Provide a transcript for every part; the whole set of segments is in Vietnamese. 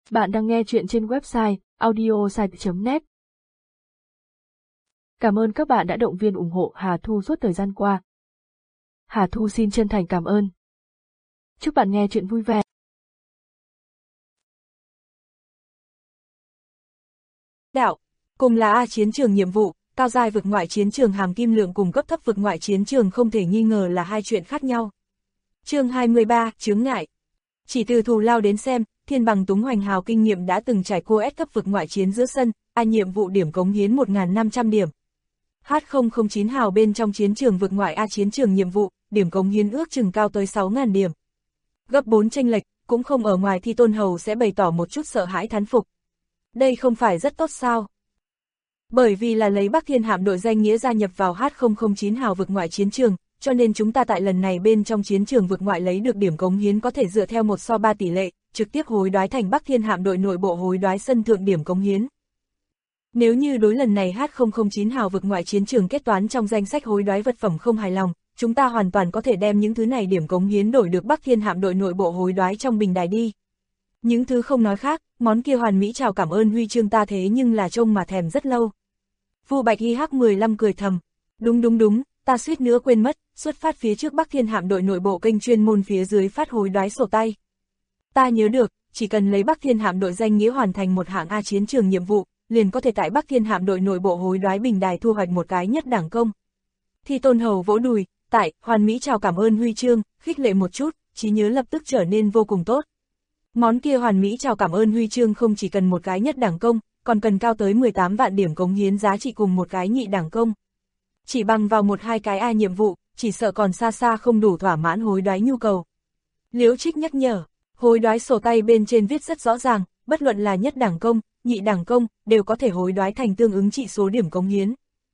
Bạn đang nghe chuyện trên website audiosite.net. Cảm ơn các bạn đã động viên ủng hộ Hà Thu suốt thời gian qua. Hà Thu xin chân thành cảm ơn. Chúc bạn nghe chuyện vui vẻ. Đạo, cùng là A chiến trường nhiệm vụ, cao giai vực ngoại chiến trường hàm kim lượng cùng cấp thấp vực ngoại chiến trường không thể nghi ngờ là hai chuyện khác nhau. Chương 23, chướng ngại. Chỉ từ thù lao đến xem, Thiên Bằng Túng Hoành Hào kinh nghiệm đã từng trải qua S cấp vực ngoại chiến giữa sân, A nhiệm vụ điểm cống hiến 1.500 điểm. H009 Hào bên trong chiến trường vực ngoại A chiến trường nhiệm vụ, điểm cống hiến ước chừng cao tới 6.000 điểm. Gấp 4 chênh lệch, cũng không ở ngoài Thi Tôn Hầu sẽ bày tỏ một chút sợ hãi thán phục. Đây không phải rất tốt sao? Bởi vì là lấy Bắc Thiên Hạm đội danh nghĩa gia nhập vào H009 Hào vực ngoại chiến trường, cho nên chúng ta tại lần này bên trong chiến trường vực ngoại lấy được điểm cống hiến có thể dựa theo 1:3 tỷ lệ, trực tiếp hối đoái thành Bắc Thiên Hạm đội nội bộ hối đoái sân thượng điểm cống hiến. Nếu như đối lần này H009 Hào vực ngoại chiến trường kết toán trong danh sách hối đoái vật phẩm không hài lòng, chúng ta hoàn toàn có thể đem những thứ này điểm cống hiến đổi được Bắc Thiên Hạm đội nội bộ hối đoái trong bình đài đi. Những thứ không nói khác, món kia hoàn mỹ chào cảm ơn huy chương ta thế nhưng là trông mà thèm rất lâu. Vu Bạch IH15 cười thầm, đúng, ta suýt nữa quên mất, xuất phát phía trước Bắc Thiên Hạm đội nội bộ kênh chuyên môn phía dưới phát hối đoái sổ tay. Ta nhớ được, chỉ cần lấy Bắc Thiên Hạm đội danh nghĩa hoàn thành một hạng A chiến trường nhiệm vụ, liền có thể tại Bắc Thiên Hạm đội nội bộ hối đoái bình đài thu hoạch một cái nhất đẳng công. Thi Tôn Hầu vỗ đùi, tại, hoàn mỹ chào cảm ơn huy chương, khích lệ một chút, trí nhớ lập tức trở nên vô cùng tốt. Món kia hoàn mỹ chào cảm ơn huy chương không chỉ cần một cái nhất đẳng công, còn cần cao tới 18 vạn điểm cống hiến giá trị cùng một cái nhị đẳng công. Chỉ bằng vào 1-2 cái A nhiệm vụ, chỉ sợ còn xa xa không đủ thỏa mãn hối đoái nhu cầu. Liễu Trích nhắc nhở, hối đoái sổ tay bên trên viết rất rõ ràng, bất luận là nhất đẳng công, nhị đẳng công, đều có thể hối đoái thành tương ứng trị số điểm cống hiến.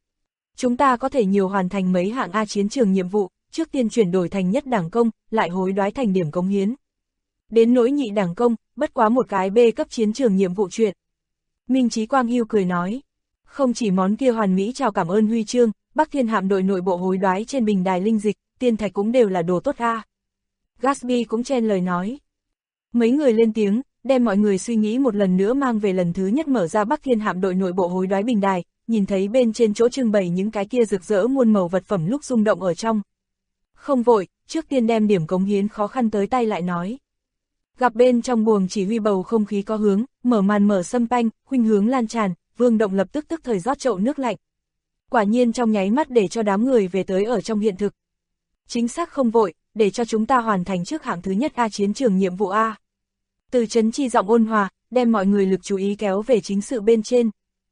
Chúng ta có thể nhiều hoàn thành mấy hạng A chiến trường nhiệm vụ, trước tiên chuyển đổi thành nhất đẳng công, lại hối đoái thành điểm cống hiến. Đến nỗi nhị đẳng công, bất quá một cái B cấp chiến trường nhiệm vụ chuyện. Minh Chí Quang Hưu cười nói, không chỉ món kia hoàn mỹ chào cảm ơn huy chương, Bắc Thiên Hạm đội nội bộ hối đoái trên bình đài linh dịch, tiên thạch cũng đều là đồ tốt a. Gatsby cũng chen lời nói. Mấy người lên tiếng, đem mọi người suy nghĩ một lần nữa mang về lần thứ nhất mở ra Bắc Thiên Hạm đội nội bộ hối đoái bình đài, nhìn thấy bên trên chỗ trưng bày những cái kia rực rỡ muôn màu vật phẩm lúc rung động ở trong. Không vội, trước tiên đem điểm cống hiến khó khăn tới tay lại nói. Gặp bên trong buồng chỉ huy bầu không khí có hướng, mở màn mở sâm panh, khuynh hướng lan tràn, Vương Động lập tức tức thời rót chậu nước lạnh. Quả nhiên trong nháy mắt để cho đám người về tới ở trong hiện thực. Chính xác không vội, để cho chúng ta hoàn thành trước hạng thứ nhất A chiến trường nhiệm vụ A. Từ Trấn Chi giọng ôn hòa, đem mọi người lực chú ý kéo về chính sự bên trên.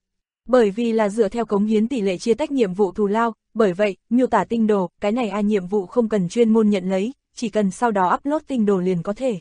Bởi vì là dựa theo cống hiến tỷ lệ chia tách nhiệm vụ thù lao, bởi vậy, miêu tả tinh đồ, cái này A nhiệm vụ không cần chuyên môn nhận lấy, chỉ cần sau đó upload tinh đồ liền có thể.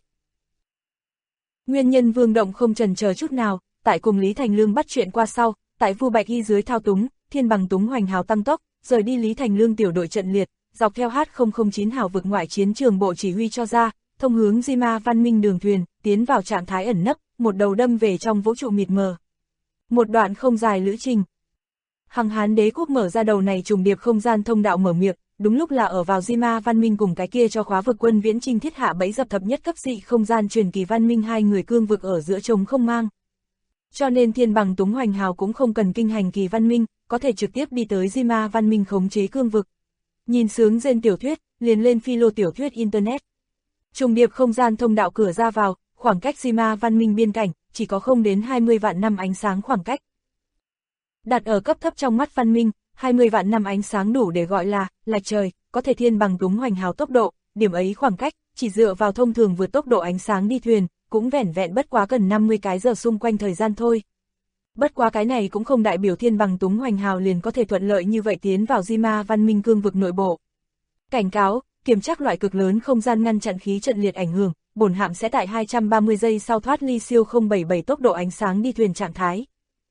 Nguyên nhân Vương Động không chần chờ chút nào, tại cùng Lý Thành Lương bắt chuyện qua sau, tại Vu Bạch Y dưới thao túng, Thiên Bằng Túng Hoành Hào tăng tốc, rời đi Lý Thành Lương tiểu đội trận liệt, dọc theo H009 Hào vực ngoại chiến trường bộ chỉ huy cho ra, thông hướng Zima văn minh đường thuyền, tiến vào trạng thái ẩn nấp, một đầu đâm về trong vũ trụ mịt mờ. Một đoạn không dài lữ trình. Hằng Hán đế quốc mở ra đầu này trùng điệp không gian thông đạo mở miệng, đúng lúc là ở vào Zima văn minh cùng cái kia cho khóa vực quân viễn trinh thiết hạ bẫy dập thập nhất cấp dị không gian truyền kỳ văn minh hai người cương vực ở giữa trống không mang. Cho nên Thiên Bằng Túng Hoành Hào cũng không cần kinh hành kỳ văn minh, có thể trực tiếp đi tới Zima văn minh khống chế cương vực. Nhìn sướng rên tiểu thuyết, liền lên philo tiểu thuyết internet. Trùng điệp không gian thông đạo cửa ra vào, khoảng cách Zima văn minh biên cảnh, chỉ có không đến 20 vạn năm ánh sáng khoảng cách. Đặt ở cấp thấp trong mắt văn minh, 20 vạn năm ánh sáng đủ để gọi là lạch trời, có thể Thiên Bằng Túng Hoành Hào tốc độ, điểm ấy khoảng cách, chỉ dựa vào thông thường vượt tốc độ ánh sáng đi thuyền, cũng vẻn vẹn bất quá cần 50 cái giờ xung quanh thời gian thôi. Bất quá cái này cũng không đại biểu Thiên Bằng Túng Hoành Hào liền có thể thuận lợi như vậy tiến vào Zima văn minh cương vực nội bộ. Cảnh cáo, kiểm tra loại cực lớn không gian ngăn chặn khí trận liệt ảnh hưởng, bổn hạm sẽ tại 230 giây sau thoát ly siêu 077 tốc độ ánh sáng đi thuyền trạng thái.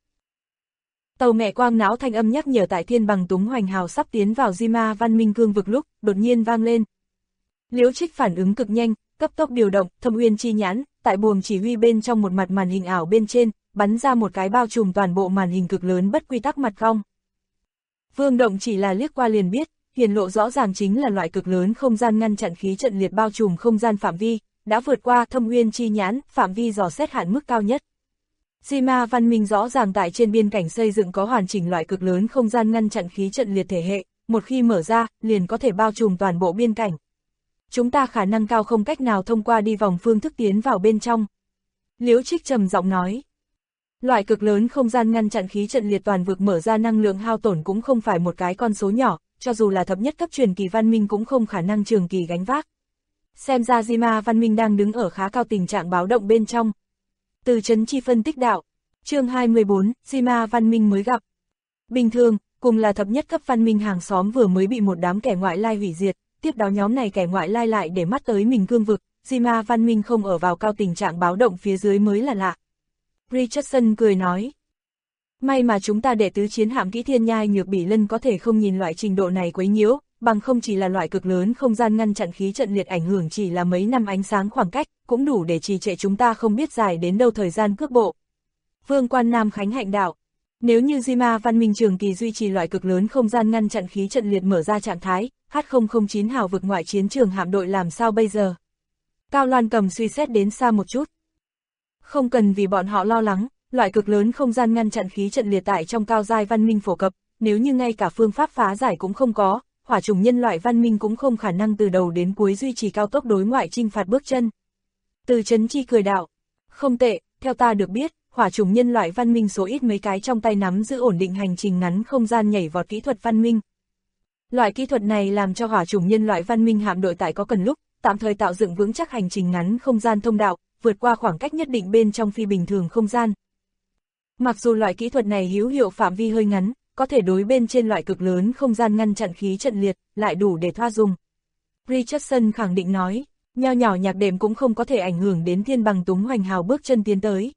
Tàu mẹ quang não thanh âm nhắc nhở tại Thiên Bằng Túng Hoành Hào sắp tiến vào Zima văn minh cương vực lúc, đột nhiên vang lên. Liễu Trích phản ứng cực nhanh, cấp tốc điều động, Thâm Uyên chi nhãn, tại buồng chỉ huy bên trong một mặt màn hình ảo bên trên, bắn ra một cái bao trùm toàn bộ màn hình cực lớn bất quy tắc mặt cong. Vương Động chỉ là liếc qua liền biết, hiển lộ rõ ràng chính là loại cực lớn không gian ngăn chặn khí trận liệt bao trùm không gian phạm vi, đã vượt qua Thâm Uyên chi nhãn, phạm vi dò xét hạn mức cao nhất. Di-ma văn minh rõ ràng tại trên biên cảnh xây dựng có hoàn chỉnh loại cực lớn không gian ngăn chặn khí trận liệt thể hệ, một khi mở ra, liền có thể bao trùm toàn bộ biên cảnh. Chúng ta khả năng cao không cách nào thông qua đi vòng phương thức tiến vào bên trong. Liễu Trích trầm giọng nói. Loại cực lớn không gian ngăn chặn khí trận liệt toàn vực mở ra năng lượng hao tổn cũng không phải một cái con số nhỏ, cho dù là thập nhất cấp truyền kỳ văn minh cũng không khả năng trường kỳ gánh vác. Xem ra Di-ma văn minh đang đứng ở khá cao tình trạng báo động bên trong. Từ Trấn Chi phân tích đạo, chương 24, Di-ma văn minh mới gặp. Bình thường, cùng là thập nhất cấp văn minh hàng xóm vừa mới bị một đám kẻ ngoại lai hủy diệt, tiếp đó nhóm này kẻ ngoại lai lại để mắt tới mình cương vực, Di-ma văn minh không ở vào cao tình trạng báo động phía dưới mới là lạ. Richardson cười nói. May mà chúng ta đệ tứ chiến hạm kỹ thiên nhai nhược bỉ lân có thể không nhìn loại trình độ này quấy nhiễu, bằng không chỉ là loại cực lớn không gian ngăn chặn khí trận liệt ảnh hưởng chỉ là mấy năm ánh sáng khoảng cách, cũng đủ để trì trệ chúng ta không biết dài đến đâu thời gian cước bộ. Vương Quan Nam Khánh hạnh đạo. Nếu như Di-ma văn minh trường kỳ duy trì loại cực lớn không gian ngăn chặn khí trận liệt mở ra trạng thái, H009 hào vực ngoại chiến trường hạm đội làm sao bây giờ? Cao Loan Cầm suy xét đến xa một chút. Không cần vì bọn họ lo lắng, loại cực lớn không gian ngăn chặn khí trận liệt tại trong cao giai văn minh phổ cập, nếu như ngay cả phương pháp phá giải cũng không có, hỏa chủng nhân loại văn minh cũng không khả năng từ đầu đến cuối duy trì cao tốc đối ngoại chinh phạt bước chân. Từ Trấn Chi cười đạo, không tệ, theo ta được biết, hỏa chủng nhân loại văn minh số ít mấy cái trong tay nắm giữ ổn định hành trình ngắn không gian nhảy vọt kỹ thuật văn minh. Loại kỹ thuật này làm cho hỏa chủng nhân loại văn minh hạm đội tại có cần lúc, tạm thời tạo dựng vững chắc hành trình ngắn không gian thông đạo, vượt qua khoảng cách nhất định bên trong phi bình thường không gian. Mặc dù loại kỹ thuật này hữu hiệu phạm vi hơi ngắn, có thể đối bên trên loại cực lớn không gian ngăn chặn khí trận liệt, lại đủ để thoa dùng. Richardson khẳng định nói, nho nhỏ nhạc đệm cũng không có thể ảnh hưởng đến thiên bằng túng hoành hào bước chân tiến tới.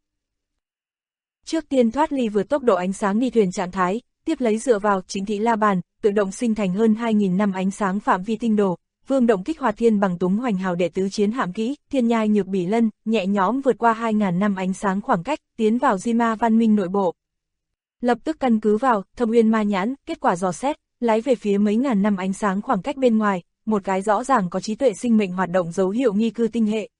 Trước tiên thoát ly vượt tốc độ ánh sáng đi thuyền trạng thái, tiếp lấy dựa vào chính thị la bàn, tự động sinh thành hơn 2.000 năm ánh sáng phạm vi tinh đồ. Vương động kích hoạt thiên bằng túng hoành hào đệ tứ chiến hạm kỹ, thiên nhai nhược bỉ lân, nhẹ nhõm vượt qua 2.000 năm ánh sáng khoảng cách, tiến vào Di-ma văn minh nội bộ. Lập tức căn cứ vào Thâm Uyên ma nhãn, kết quả dò xét, lái về phía mấy ngàn năm ánh sáng khoảng cách bên ngoài, một cái rõ ràng có trí tuệ sinh mệnh hoạt động dấu hiệu nghi cư tinh hệ.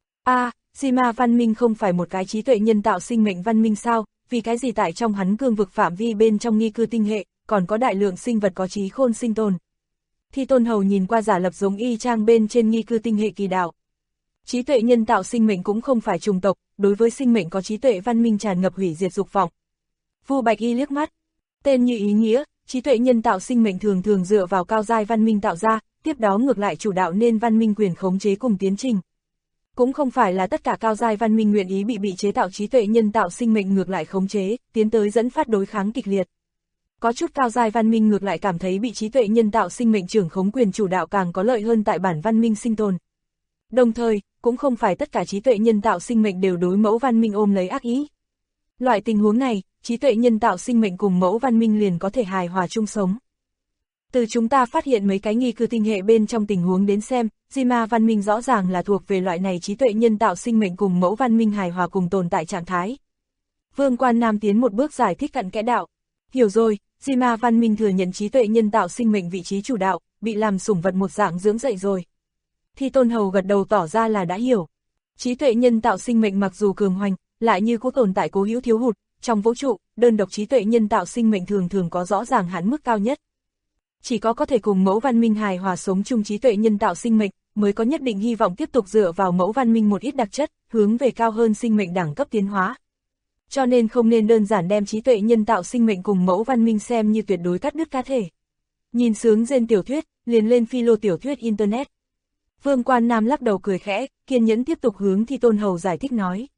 Di-ma văn minh không phải một cái trí tuệ nhân tạo sinh mệnh văn minh sao, vì cái gì tại trong hắn cương vực phạm vi bên trong nghi cư tinh hệ, còn có đại lượng sinh vật có trí khôn sinh tồn. Thi Tôn Hầu nhìn qua giả lập giống y chang bên trên nghi cư tinh hệ kỳ đạo. Trí tuệ nhân tạo sinh mệnh cũng không phải chủng tộc, đối với sinh mệnh có trí tuệ văn minh tràn ngập hủy diệt dục vọng. Vu Bạch Y liếc mắt, tên như ý nghĩa, trí tuệ nhân tạo sinh mệnh thường thường dựa vào cao giai văn minh tạo ra, tiếp đó ngược lại chủ đạo nên văn minh quyền khống chế cùng tiến trình. Cũng không phải là tất cả cao giai văn minh nguyện ý bị chế tạo trí tuệ nhân tạo sinh mệnh ngược lại khống chế, tiến tới dẫn phát đối kháng kịch liệt. Có chút cao giai văn minh ngược lại cảm thấy bị trí tuệ nhân tạo sinh mệnh trưởng khống quyền chủ đạo càng có lợi hơn tại bản văn minh sinh tồn. Đồng thời, cũng không phải tất cả trí tuệ nhân tạo sinh mệnh đều đối mẫu văn minh ôm lấy ác ý. Loại tình huống này, trí tuệ nhân tạo sinh mệnh cùng mẫu văn minh liền có thể hài hòa chung sống. Từ chúng ta phát hiện mấy cái nghi cư tinh hệ bên trong tình huống đến xem, Di-ma văn minh rõ ràng là thuộc về loại này trí tuệ nhân tạo sinh mệnh cùng mẫu văn minh hài hòa cùng tồn tại trạng thái. Vương Quan Nam tiến một bước giải thích cặn kẽ đạo. Hiểu rồi, Di-ma văn minh thừa nhận trí tuệ nhân tạo sinh mệnh vị trí chủ đạo, bị làm sủng vật một dạng dưỡng dạy rồi. Thi Tôn Hầu gật đầu tỏ ra là đã hiểu. Trí tuệ nhân tạo sinh mệnh mặc dù cường hoành, lại như có tồn tại cố hữu thiếu hụt, trong vũ trụ, đơn độc trí tuệ nhân tạo sinh mệnh thường thường có rõ ràng hạn mức cao nhất. Chỉ có thể cùng mẫu văn minh hài hòa sống chung trí tuệ nhân tạo sinh mệnh, mới có nhất định hy vọng tiếp tục dựa vào mẫu văn minh một ít đặc chất, hướng về cao hơn sinh mệnh đẳng cấp tiến hóa. Cho nên không nên đơn giản đem trí tuệ nhân tạo sinh mệnh cùng mẫu văn minh xem như tuyệt đối cắt đứt cá thể. Nhìn sướng rên tiểu thuyết, liền lên philo tiểu thuyết Internet. Vương Quan Nam lắc đầu cười khẽ, kiên nhẫn tiếp tục hướng Thi Tôn Hầu giải thích nói.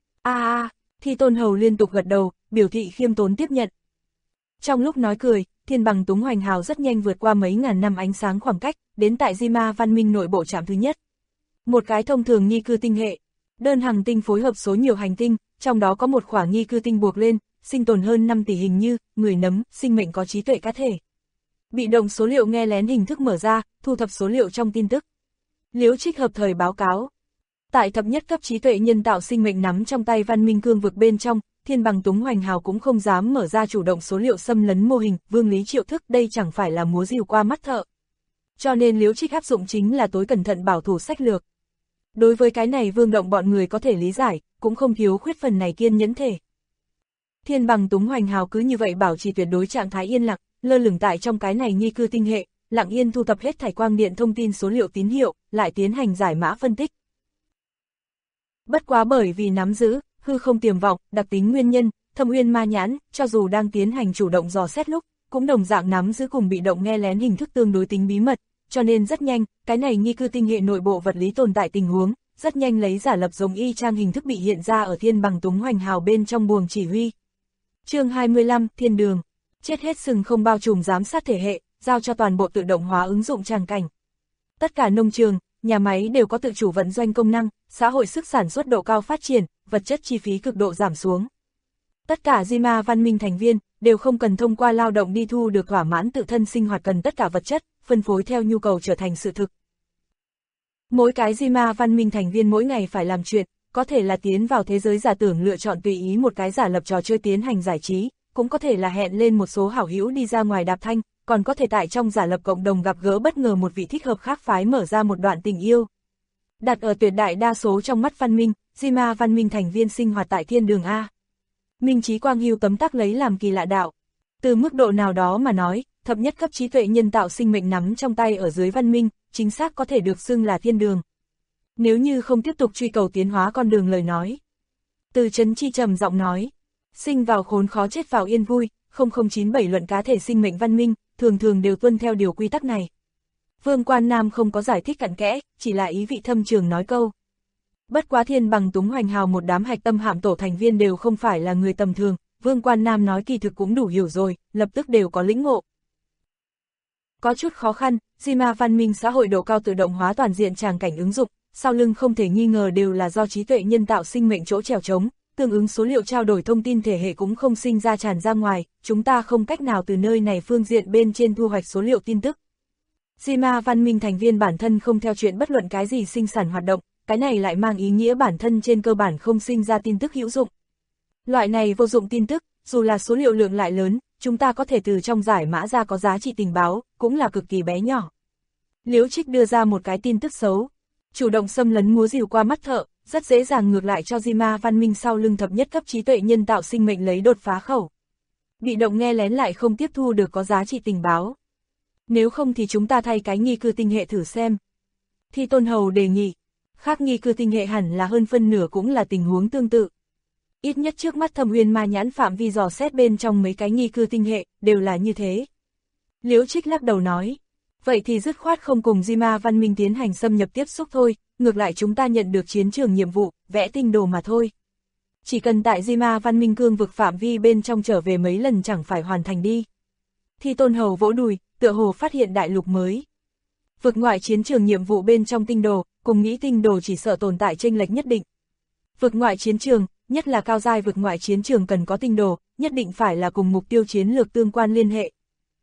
Thi Tôn Hầu liên tục gật đầu, biểu thị khiêm tốn tiếp nhận. Trong lúc nói cười, thiên bằng túng hoành hào rất nhanh vượt qua mấy ngàn năm ánh sáng khoảng cách, đến tại Di-ma văn minh nội bộ trạm thứ nhất. Một cái thông thường nghi cư tinh hệ. Đơn hành tinh phối hợp số nhiều hành tinh, trong đó có một khoảng nghi cư tinh buộc lên, sinh tồn hơn 5 tỷ hình như, người nấm, sinh mệnh có trí tuệ cá thể. Bị động số liệu nghe lén hình thức mở ra, thu thập số liệu trong tin tức. Liễu Trích hợp thời báo cáo. Tại thập nhất cấp trí tuệ nhân tạo sinh mệnh nắm trong tay văn minh cương vực bên trong, thiên bằng túng hoành hào cũng không dám mở ra chủ động số liệu xâm lấn mô hình, Vương Lý triệu thức đây chẳng phải là múa rìu qua mắt thợ. Cho nên Liễu Trích áp dụng chính là tối cẩn thận bảo thủ sách lược. Đối với cái này Vương Động bọn người có thể lý giải, cũng không thiếu khuyết phần này kiên nhẫn thể. Thiên Bằng Túng Hoành Hào cứ như vậy bảo trì tuyệt đối trạng thái yên lặng, lơ lửng tại trong cái này nghi cư tinh hệ, lặng yên thu thập hết thải quang điện thông tin số liệu tín hiệu, lại tiến hành giải mã phân tích. Bất quá bởi vì nắm giữ hư không tiềm vọng, đặc tính nguyên nhân, Thâm Uyên Ma Nhãn, cho dù đang tiến hành chủ động dò xét lúc, cũng đồng dạng nắm giữ cùng bị động nghe lén hình thức tương đối tính bí mật, cho nên rất nhanh, cái này nghi cư tinh hệ nội bộ vật lý tồn tại tình huống, rất nhanh lấy giả lập giống y chang hình thức bị hiện ra ở Thiên Bằng Túng Hoành Hào bên trong buồng chỉ huy. Chương 25, Thiên Đường. Chết hết sừng không bao trùm giám sát thể hệ, giao cho toàn bộ tự động hóa ứng dụng tràng cảnh. Tất cả nông trường, nhà máy đều có tự chủ vận doanh công năng, xã hội sức sản xuất độ cao phát triển, vật chất chi phí cực độ giảm xuống. Tất cả Zima văn minh thành viên đều không cần thông qua lao động đi thu được thỏa mãn tự thân sinh hoạt cần tất cả vật chất, phân phối theo nhu cầu trở thành sự thực. Mỗi cái Zima văn minh thành viên mỗi ngày phải làm chuyện, có thể là tiến vào thế giới giả tưởng lựa chọn tùy ý một cái giả lập trò chơi tiến hành giải trí, cũng có thể là hẹn lên một số hảo hữu đi ra ngoài đạp thanh, còn có thể tại trong giả lập cộng đồng gặp gỡ bất ngờ một vị thích hợp khác phái mở ra một đoạn tình yêu. Đặt ở tuyệt đại đa số trong mắt văn minh, Zima văn minh thành viên sinh hoạt tại thiên đường A. Minh trí quang hưu tấm tắc lấy làm kỳ lạ đạo. Từ mức độ nào đó mà nói, thập nhất cấp trí tuệ nhân tạo sinh mệnh nắm trong tay ở dưới văn minh, chính xác có thể được xưng là thiên đường. Nếu như không tiếp tục truy cầu tiến hóa con đường lời nói. Từ Trấn Chi trầm giọng nói, sinh vào khốn khó chết vào yên vui, 0097 luận cá thể sinh mệnh văn minh, thường thường đều tuân theo điều quy tắc này. Vương Quan Nam không có giải thích cặn kẽ, chỉ là ý vị thâm trường nói câu. Bất quá Thiên Bằng Túng Hoành Hào một đám hạch tâm hạm tổ thành viên đều không phải là người tầm thường, Vương Quan Nam nói kỳ thực cũng đủ hiểu rồi, lập tức đều có lĩnh ngộ. Có chút khó khăn, Zima văn minh xã hội độ cao tự động hóa toàn diện tràng cảnh ứng dụng, sau lưng không thể nghi ngờ đều là do trí tuệ nhân tạo sinh mệnh chỗ trèo trống, tương ứng số liệu trao đổi thông tin thể hệ cũng không sinh ra tràn ra ngoài, chúng ta không cách nào từ nơi này phương diện bên trên thu hoạch số liệu tin tức. Zima văn minh thành viên bản thân không theo chuyện bất luận cái gì sinh sản hoạt động, cái này lại mang ý nghĩa bản thân trên cơ bản không sinh ra tin tức hữu dụng. Loại này vô dụng tin tức, dù là số liệu lượng lại lớn, chúng ta có thể từ trong giải mã ra có giá trị tình báo, cũng là cực kỳ bé nhỏ. Liễu Trích đưa ra một cái tin tức xấu, chủ động xâm lấn múa rìu qua mắt thợ, rất dễ dàng ngược lại cho Zima văn minh sau lưng thập nhất cấp trí tuệ nhân tạo sinh mệnh lấy đột phá khẩu. Bị động nghe lén lại không tiếp thu được có giá trị tình báo. Nếu không thì chúng ta thay cái nghi cư tinh hệ thử xem. Thi Tôn Hầu đề nghị, khác nghi cư tinh hệ hẳn là hơn phân nửa cũng là tình huống tương tự. Ít nhất trước mắt Thâm Uyên Ma Nhãn phạm vi dò xét bên trong mấy cái nghi cư tinh hệ, đều là như thế. Liễu Trích lắc đầu nói, vậy thì dứt khoát không cùng Zima văn minh tiến hành xâm nhập tiếp xúc thôi, ngược lại chúng ta nhận được chiến trường nhiệm vụ, vẽ tinh đồ mà thôi. Chỉ cần tại Zima văn minh cương vực phạm vi bên trong trở về mấy lần chẳng phải hoàn thành đi. Thi Tôn Hầu vỗ đùi, tựa hồ phát hiện đại lục mới. Vực ngoại chiến trường nhiệm vụ bên trong tinh đồ, cùng nghĩ tinh đồ chỉ sợ tồn tại chênh lệch nhất định. Vực ngoại chiến trường, nhất là cao giai vực ngoại chiến trường cần có tinh đồ, nhất định phải là cùng mục tiêu chiến lược tương quan liên hệ.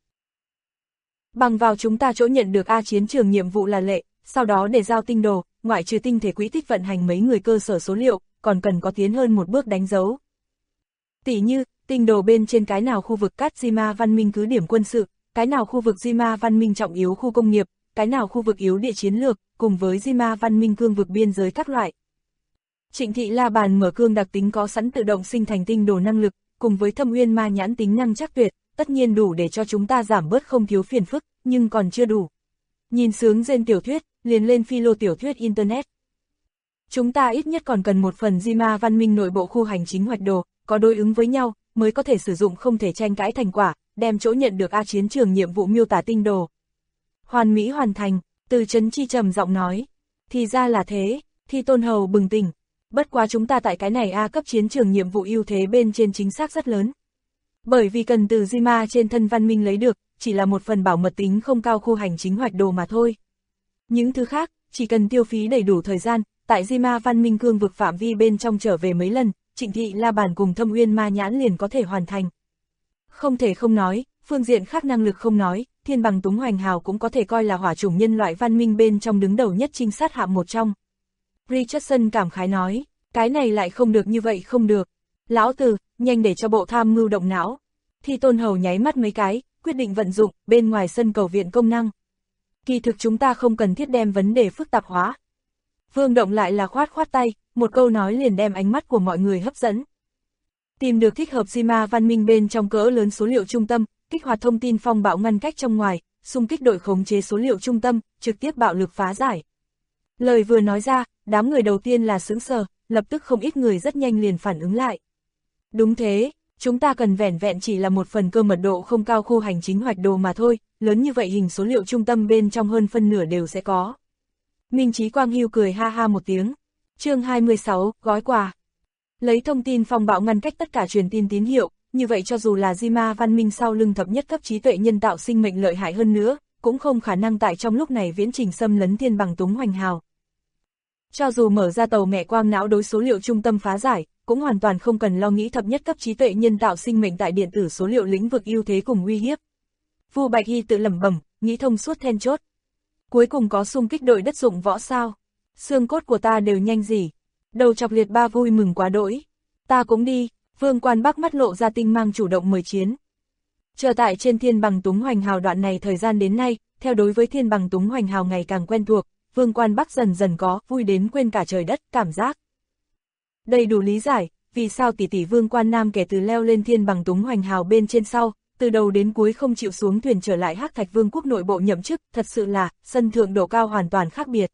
Bằng vào chúng ta chỗ nhận được A chiến trường nhiệm vụ là lệ, sau đó để giao tinh đồ, ngoại trừ tinh thể quỹ tích vận hành mấy người cơ sở số liệu, còn cần có tiến hơn một bước đánh dấu. Tỷ như, tinh đồ bên trên cái nào khu vực cát Zima văn minh cứ điểm quân sự, cái nào khu vực Zima văn minh trọng yếu khu công nghiệp, cái nào khu vực yếu địa chiến lược, cùng với Zima văn minh cương vực biên giới các loại. Trịnh Thị La Bàn mở cương đặc tính có sẵn tự động sinh thành tinh đồ năng lực, cùng với Thâm Uyên Ma Nhãn tính năng chắc tuyệt, tất nhiên đủ để cho chúng ta giảm bớt không thiếu phiền phức, nhưng còn chưa đủ. Nhìn sướng trên tiểu thuyết, liền lên philo tiểu thuyết Internet. Chúng ta ít nhất còn cần một phần Zima văn minh nội bộ khu hành chính hoạch đồ, có đối ứng với nhau, mới có thể sử dụng không thể tranh cãi thành quả, đem chỗ nhận được A chiến trường nhiệm vụ miêu tả tinh đồ. Hoàn mỹ hoàn thành, Từ Trấn Chi trầm giọng nói. Thì ra là thế, Thi Tôn Hầu bừng tỉnh. Bất quá chúng ta tại cái này A cấp chiến trường nhiệm vụ ưu thế bên trên chính xác rất lớn. Bởi vì cần từ Zima trên thân văn minh lấy được, chỉ là một phần bảo mật tính không cao khu hành chính hoạch đồ mà thôi. Những thứ khác, chỉ cần tiêu phí đầy đủ thời gian, tại Zima văn minh cương vực phạm vi bên trong trở về mấy lần, Trịnh Thị La Bàn cùng Thâm Uyên Ma Nhãn liền có thể hoàn thành. Không thể không nói, phương diện khác năng lực không nói, Thiên Bằng Túng Hoành Hào cũng có thể coi là hỏa chủng nhân loại văn minh bên trong đứng đầu nhất trinh sát hạm một trong. Richardson cảm khái nói, cái này lại không được như vậy không được. Lão Từ, nhanh để cho bộ tham mưu động não. Thi Tôn Hầu nháy mắt mấy cái, quyết định vận dụng bên ngoài sân cầu viện công năng. Kỳ thực chúng ta không cần thiết đem vấn đề phức tạp hóa. Vương Động lại là khoát khoát tay, một câu nói liền đem ánh mắt của mọi người hấp dẫn. Tìm được thích hợp Zima văn minh bên trong cỡ lớn số liệu trung tâm, kích hoạt thông tin phong bạo ngăn cách trong ngoài, xung kích đội khống chế số liệu trung tâm, trực tiếp bạo lực phá giải. Lời vừa nói ra, đám người đầu tiên là sững sờ, lập tức không ít người rất nhanh liền phản ứng lại. Đúng thế, chúng ta cần vẻn vẹn chỉ là một phần cơ mật độ không cao khu hành chính hoạch đồ mà thôi, lớn như vậy hình số liệu trung tâm bên trong hơn phân nửa đều sẽ có. Minh Chí Quang Hưu cười ha ha một tiếng. Chương 26, gói quà. Lấy thông tin phong bạo ngăn cách tất cả truyền tin tín hiệu, như vậy cho dù là Zima văn minh sau lưng thập nhất cấp trí tuệ nhân tạo sinh mệnh lợi hại hơn nữa, cũng không khả năng tại trong lúc này viễn trình xâm lấn thiên bằng túng hoành hào. Cho dù mở ra tàu mẹ quang não đối số liệu trung tâm phá giải, cũng hoàn toàn không cần lo nghĩ thập nhất cấp trí tuệ nhân tạo sinh mệnh tại điện tử số liệu lĩnh vực ưu thế cùng uy hiếp. Vu Bạch Hy tự lẩm bẩm, nghĩ thông suốt then chốt. Cuối cùng có xung kích đội đất dụng võ sao? Xương cốt của ta đều nhanh gì? Đầu chọc liệt ba vui mừng quá đỗi. Ta cũng đi, Vương Quan Bắc mắt lộ ra tinh mang chủ động mời chiến. Chờ tại trên thiên bằng túng hoành hào đoạn này thời gian đến nay, theo đối với thiên bằng túng hoành hào ngày càng quen thuộc, Vương Quan Bắc dần dần có vui đến quên cả trời đất cảm giác. Đây đủ lý giải, vì sao tỷ tỷ Vương Quan Nam kể từ leo lên thiên bằng túng hoành hào bên trên sau, từ đầu đến cuối không chịu xuống thuyền trở lại Hắc Thạch Vương quốc nội bộ nhậm chức, thật sự là sân thượng độ cao hoàn toàn khác biệt.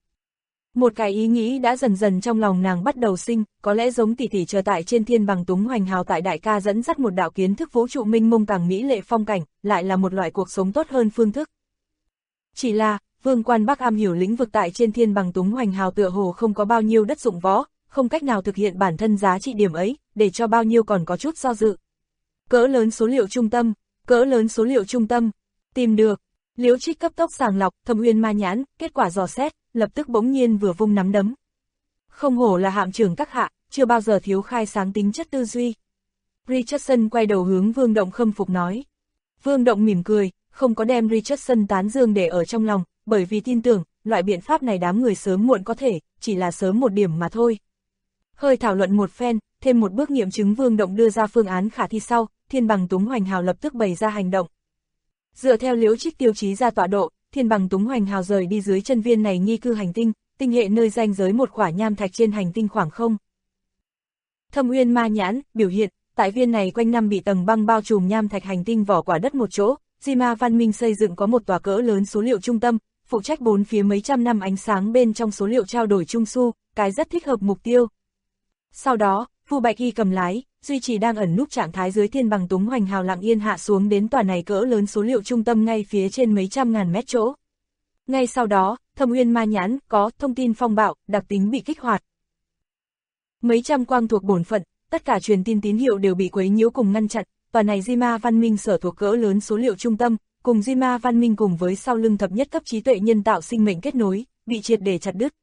Một cái ý nghĩ đã dần dần trong lòng nàng bắt đầu sinh, có lẽ giống tỷ tỷ chờ tại trên thiên bằng túng hoành hào tại đại ca dẫn dắt một đạo kiến thức vũ trụ minh mông càng mỹ lệ phong cảnh, lại là một loại cuộc sống tốt hơn phương thức. Chỉ là, Vương Quan Bắc am hiểu lĩnh vực tại trên thiên bằng túng hoành hào tựa hồ không có bao nhiêu đất dụng võ, không cách nào thực hiện bản thân giá trị điểm ấy, để cho bao nhiêu còn có chút do dự. Cỡ lớn số liệu trung tâm, cỡ lớn số liệu trung tâm, tìm được. Liễu Trích cấp tốc sàng lọc, Thâm Uyên ma nhãn, kết quả dò xét, lập tức bỗng nhiên vừa vung nắm đấm. Không hổ là hạm trưởng các hạ, chưa bao giờ thiếu khai sáng tính chất tư duy. Richardson quay đầu hướng Vương Động khâm phục nói. Vương Động mỉm cười, không có đem Richardson tán dương để ở trong lòng, bởi vì tin tưởng, loại biện pháp này đám người sớm muộn có thể, chỉ là sớm một điểm mà thôi. Hơi thảo luận một phen, thêm một bước nghiệm chứng Vương Động đưa ra phương án khả thi sau, thiên bằng túng hoành hào lập tức bày ra hành động. Dựa theo Liễu Trích tiêu chí ra tọa độ, thiên bằng túng hoành hào rời đi dưới chân viên này nghi cư hành tinh, tinh hệ nơi ranh giới một khỏa nham thạch trên hành tinh khoảng không. Thâm Uyên ma nhãn, biểu hiện, tại viên này quanh năm bị tầng băng bao trùm nham thạch hành tinh vỏ quả đất một chỗ, Zima văn minh xây dựng có một tòa cỡ lớn số liệu trung tâm, phụ trách bốn phía mấy trăm năm ánh sáng bên trong số liệu trao đổi trung su, cái rất thích hợp mục tiêu. Sau đó, Vu Bạch Hy cầm lái, duy trì đang ẩn núp trạng thái dưới thiên bằng túng hoành hào lặng yên hạ xuống đến tòa này cỡ lớn số liệu trung tâm ngay phía trên mấy trăm ngàn mét chỗ. Ngay sau đó, Thâm Uyên ma nhãn có thông tin phong bạo, đặc tính bị kích hoạt. Mấy trăm quang thuộc bổn phận, tất cả truyền tin tín hiệu đều bị quấy nhiễu cùng ngăn chặn, tòa này Zima văn minh sở thuộc cỡ lớn số liệu trung tâm, cùng Zima văn minh cùng với sau lưng thập nhất cấp trí tuệ nhân tạo sinh mệnh kết nối, bị triệt để chặt đứt.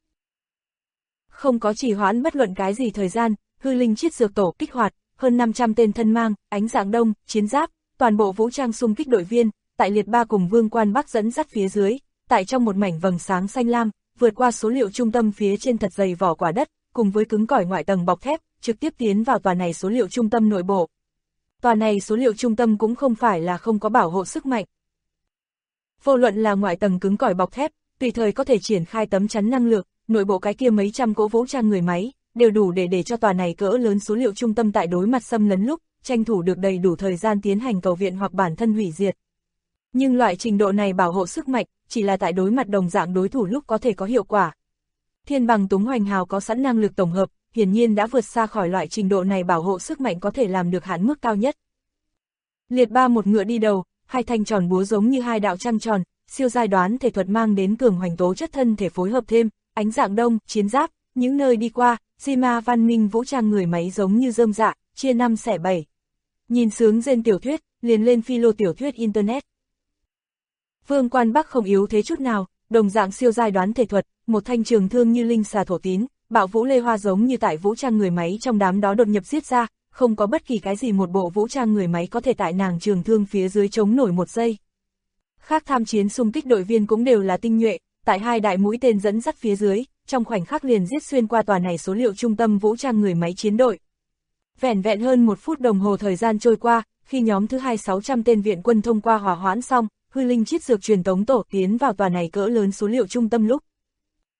Không có trì hoãn bất luận cái gì thời gian, hư linh chiết dược tổ kích hoạt, hơn 500 tên thân mang, ánh dạng đông, chiến giáp, toàn bộ vũ trang xung kích đội viên, tại liệt ba cùng Vương Quan Bắc dẫn dắt phía dưới, tại trong một mảnh vầng sáng xanh lam, vượt qua số liệu trung tâm phía trên thật dày vỏ quả đất, cùng với cứng cỏi ngoại tầng bọc thép, trực tiếp tiến vào tòa này số liệu trung tâm nội bộ. Tòa này số liệu trung tâm cũng không phải là không có bảo hộ sức mạnh. Vô luận là ngoại tầng cứng cỏi bọc thép, tùy thời có thể triển khai tấm chắn năng lượng, nội bộ cái kia mấy trăm cỗ vũ trang người máy, đều đủ để cho tòa này cỡ lớn số liệu trung tâm tại đối mặt xâm lấn lúc, tranh thủ được đầy đủ thời gian tiến hành cầu viện hoặc bản thân hủy diệt. Nhưng loại trình độ này bảo hộ sức mạnh, chỉ là tại đối mặt đồng dạng đối thủ lúc có thể có hiệu quả. Thiên bằng túng hoành hào có sẵn năng lực tổng hợp, hiển nhiên đã vượt xa khỏi loại trình độ này bảo hộ sức mạnh có thể làm được hạn mức cao nhất. Liệt ba một ngựa đi đầu, hai thanh tròn búa giống như hai đạo trăng tròn, siêu giai đoán thể thuật mang đến cường hoành tố chất thân thể phối hợp thêm, ánh dạng đông, chiến giáp, những nơi đi qua, Zima văn minh vũ trang người máy giống như rơm dạ, chia 5 xẻ 7. Nhìn sướng rên tiểu thuyết, liền lên philo tiểu thuyết internet. Vương Quan Bắc không yếu thế chút nào, đồng dạng siêu giai đoán thể thuật, một thanh trường thương như linh xà thổ tín, bạo vũ lê hoa giống như tại vũ trang người máy trong đám đó đột nhập giết ra, không có bất kỳ cái gì một bộ vũ trang người máy có thể tại nàng trường thương phía dưới chống nổi một giây. Khác tham chiến xung kích đội viên cũng đều là tinh nhuệ, tại hai đại mũi tên dẫn dắt phía dưới, trong khoảnh khắc liền giết xuyên qua tòa này số liệu trung tâm vũ trang người máy chiến đội. Vẻn vẹn hơn 1 phút đồng hồ thời gian trôi qua, khi nhóm thứ 600 tên viện quân thông qua hỏa hoãn xong, hư linh chiết dược truyền tống tổ tiến vào tòa này cỡ lớn số liệu trung tâm lúc.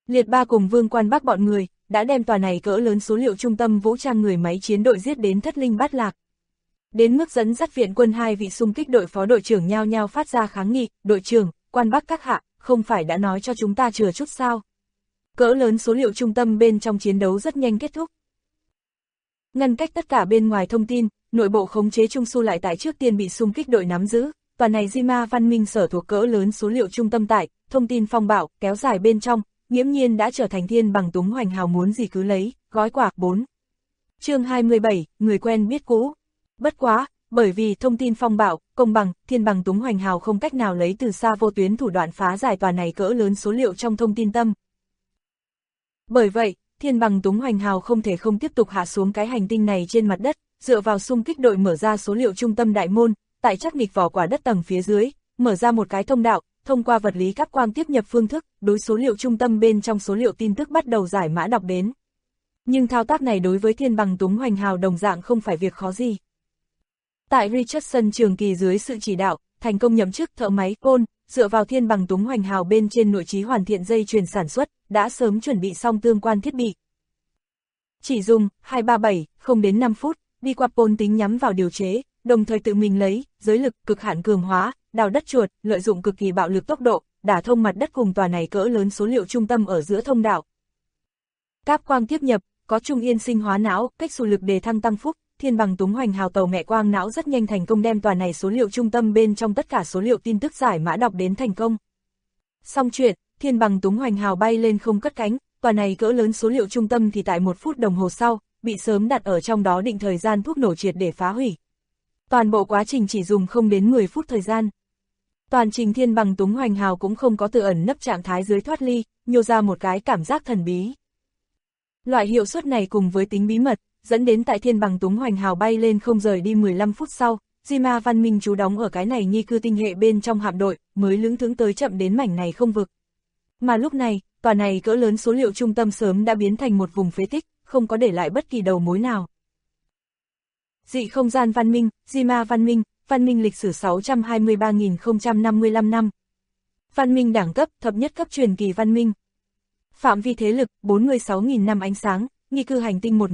Liệt Ba cùng Vương Quan Bắc bọn người, đã đem tòa này cỡ lớn số liệu trung tâm vũ trang người máy chiến đội giết đến thất linh bát lạc. Đến mức dẫn dắt viện quân 2 vị xung kích đội phó đội trưởng nhao nhao phát ra kháng nghị, đội trưởng, Quan Bắc các hạ, không phải đã nói cho chúng ta chừa chút sao. Cỡ lớn số liệu trung tâm bên trong chiến đấu rất nhanh kết thúc. Ngăn cách tất cả bên ngoài thông tin, nội bộ khống chế Trung Su lại tại trước tiên bị xung kích đội nắm giữ, tòa này Jima văn minh sở thuộc cỡ lớn số liệu trung tâm tại, thông tin phong bạo, kéo dài bên trong, nghiễm nhiên đã trở thành thiên bằng túng hoành hào muốn gì cứ lấy, gói quạc 4. Chương 27, người quen biết cũ. Bất quá, bởi vì thông tin phong bạo, công bằng, thiên bằng túng hoành hào không cách nào lấy từ xa vô tuyến thủ đoạn phá giải tòa này cỡ lớn số liệu trong thông tin tâm. Bởi vậy, thiên bằng túng hoành hào không thể không tiếp tục hạ xuống cái hành tinh này trên mặt đất, dựa vào xung kích đội mở ra số liệu trung tâm đại môn, tại chắc nịch vỏ quả đất tầng phía dưới, mở ra một cái thông đạo, thông qua vật lý cáp quang tiếp nhập phương thức, đối số liệu trung tâm bên trong số liệu tin tức bắt đầu giải mã đọc đến. Nhưng thao tác này đối với thiên bằng túng hoành hào đồng dạng không phải việc khó gì. Tại Richardson Trường Kỳ dưới sự chỉ đạo, thành công nhậm chức thợ máy côn, dựa vào thiên bằng túng hoành hào bên trên nội trí hoàn thiện dây chuyền sản xuất, đã sớm chuẩn bị xong tương quan thiết bị. Chỉ dùng 237, không đến 5 phút, đi qua pôn tính nhắm vào điều chế, đồng thời tự mình lấy giới lực cực hạn cường hóa, đào đất chuột, lợi dụng cực kỳ bạo lực tốc độ, đả thông mặt đất cùng tòa này cỡ lớn số liệu trung tâm ở giữa thông đạo. Cáp quang tiếp nhập, có trung yên sinh hóa não, cách xù lực đề thăng tăng phúc, thiên bằng túng hoành hào tàu mẹ quang não rất nhanh thành công đem tòa này số liệu trung tâm bên trong tất cả số liệu tin tức giải mã đọc đến thành công. Xong chuyện, thiên bằng túng hoành hào bay lên không cất cánh, tòa này cỡ lớn số liệu trung tâm thì tại 1 phút đồng hồ sau, bị sớm đặt ở trong đó định thời gian thuốc nổ triệt để phá hủy. Toàn bộ quá trình chỉ dùng không đến 10 phút thời gian. Toàn trình thiên bằng túng hoành hào cũng không có tự ẩn nấp trạng thái dưới thoát ly, nhô ra một cái cảm giác thần bí. Loại hiệu suất này cùng với tính bí mật, dẫn đến tại thiên bằng túng hoành hào bay lên không rời đi 15 phút sau, Jima văn minh trú đóng ở cái này nghi cư tinh hệ bên trong hạm đội, mới lững thững tới chậm đến mảnh này không vực. Mà lúc này, tòa này cỡ lớn số liệu trung tâm sớm đã biến thành một vùng phế tích, không có để lại bất kỳ đầu mối nào. Dị không gian văn minh, Jima văn minh lịch sử 623.055 năm. Văn minh đẳng cấp, thập nhất cấp truyền kỳ văn minh. Phạm vi thế lực, 46.000 năm ánh sáng, nghi cư hành tinh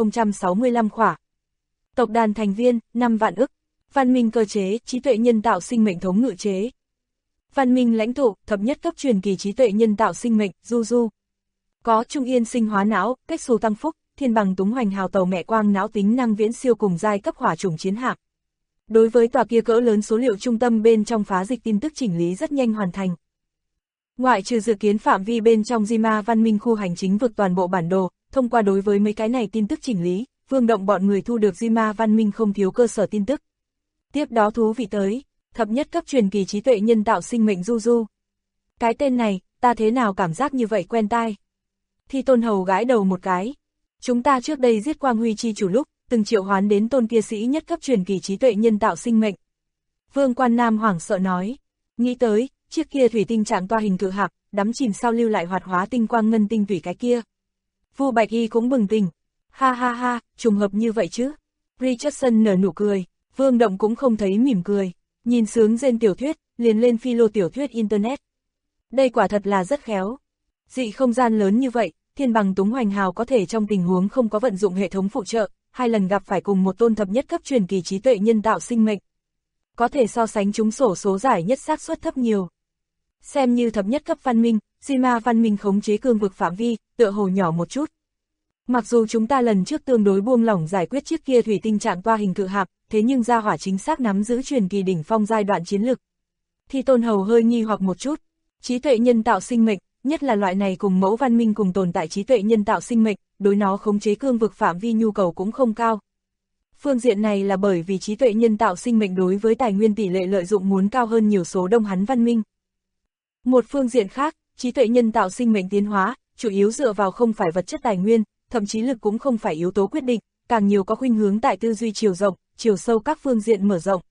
1065 khỏa. Tộc đàn thành viên, 5 vạn ức. Văn minh cơ chế, trí tuệ nhân tạo sinh mệnh thống ngự chế. Văn minh lãnh thổ, thập nhất cấp truyền kỳ trí tuệ nhân tạo sinh mệnh, Du. Có trung yên sinh hóa não, cách xù tăng phúc, thiên bằng túng hoành hào tàu mẹ quang não tính năng viễn siêu cùng giai cấp hỏa chủng chiến hạm. Đối với tòa kia cỡ lớn số liệu trung tâm bên trong phá dịch tin tức chỉnh lý rất nhanh hoàn thành. Ngoại trừ dự kiến phạm vi bên trong Jima văn minh khu hành chính vực toàn bộ bản đồ, thông qua đối với mấy cái này tin tức chỉnh lý, Vương Động bọn người thu được Jima văn minh không thiếu cơ sở tin tức. Tiếp đó thú vị tới, thập nhất cấp truyền kỳ trí tuệ nhân tạo sinh mệnh Du. Cái tên này, ta thế nào cảm giác như vậy quen tai. Thi Tôn Hầu gãi đầu một cái. Chúng ta trước đây giết Quang Huy chi chủ lúc, từng triệu hoán đến tôn kia sĩ nhất cấp truyền kỳ trí tuệ nhân tạo sinh mệnh. Vương Quan Nam hoảng sợ nói, nghĩ tới, chiếc kia thủy tinh trạng toa hình cự hạp, đắm chìm sau lưu lại hoạt hóa tinh quang ngân tinh thủy cái kia. Vu Bạch Y cũng bừng tỉnh. Ha ha ha, trùng hợp như vậy chứ. Richardson nở nụ cười, Vương Động cũng không thấy mỉm cười. Nhìn sướng rên tiểu thuyết, liền lên philo tiểu thuyết internet. Đây quả thật là rất khéo. Dị không gian lớn như vậy, thiên bằng túng hoành hào có thể trong tình huống không có vận dụng hệ thống phụ trợ, 2 lần gặp phải cùng một tôn thập nhất cấp truyền kỳ trí tuệ nhân tạo sinh mệnh. Có thể so sánh chúng sổ số giải nhất xác suất thấp nhiều. Xem như thập nhất cấp văn minh, Jima văn minh khống chế cương vực phạm vi, tựa hồ nhỏ một chút. Mặc dù chúng ta lần trước tương đối buông lỏng giải quyết chiếc kia thủy tinh trạng toa hình cự hạp, thế nhưng gia hỏa chính xác nắm giữ truyền kỳ đỉnh phong giai đoạn chiến lực. Thi Tôn Hầu hơi nghi hoặc một chút, trí tuệ nhân tạo sinh mệnh, nhất là loại này cùng mẫu văn minh cùng tồn tại trí tuệ nhân tạo sinh mệnh, đối nó khống chế cương vực phạm vi nhu cầu cũng không cao. Phương diện này là bởi vì trí tuệ nhân tạo sinh mệnh đối với tài nguyên tỷ lệ lợi dụng muốn cao hơn nhiều số đông hắn văn minh. Một phương diện khác, trí tuệ nhân tạo sinh mệnh tiến hóa, chủ yếu dựa vào không phải vật chất tài nguyên, thậm chí lực cũng không phải yếu tố quyết định, càng nhiều có khuynh hướng tại tư duy chiều rộng, chiều sâu các phương diện mở rộng.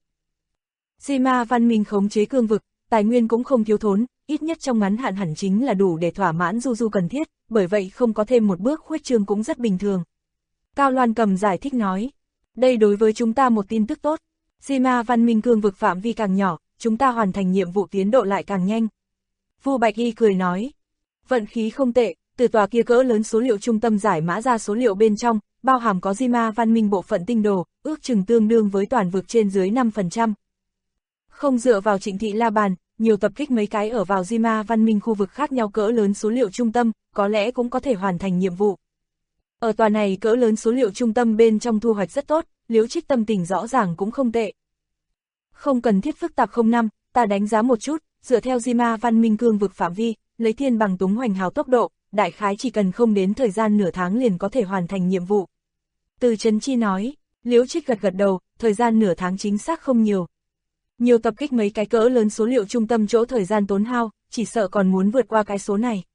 Jima văn minh khống chế cương vực, tài nguyên cũng không thiếu thốn, ít nhất trong ngắn hạn hẳn chính là đủ để thỏa mãn Du cần thiết, bởi vậy không có thêm một bước khuếch trương cũng rất bình thường. Cao Loan Cầm giải thích nói, đây đối với chúng ta một tin tức tốt, Jima văn minh cương vực phạm vi càng nhỏ, chúng ta hoàn thành nhiệm vụ tiến độ lại càng nhanh. Vu Bạch Y cười nói, Vận khí không tệ, từ tòa kia cỡ lớn số liệu trung tâm giải mã ra số liệu bên trong, bao hàm có Jima văn minh bộ phận tinh đồ, ước chừng tương đương với toàn vực trên dưới 5%. Không dựa vào Trịnh Thị La Bàn, nhiều tập kích mấy cái ở vào Jima văn minh khu vực khác nhau cỡ lớn số liệu trung tâm, có lẽ cũng có thể hoàn thành nhiệm vụ. Ở tòa này cỡ lớn số liệu trung tâm bên trong thu hoạch rất tốt, Liễu Trích tâm tình rõ ràng cũng không tệ. Không cần thiết phức tạp 05, ta đánh giá một chút, dựa theo Jima văn minh cương vực phạm vi, lấy thiên bằng túng hoành hào tốc độ, đại khái chỉ cần không đến thời gian nửa tháng liền có thể hoàn thành nhiệm vụ. Từ Trấn Chi nói, Liễu Trích gật đầu, thời gian nửa tháng chính xác không nhiều. Nhiều tập kích mấy cái cỡ lớn số liệu trung tâm chỗ thời gian tốn hao, chỉ sợ còn muốn vượt qua cái số này.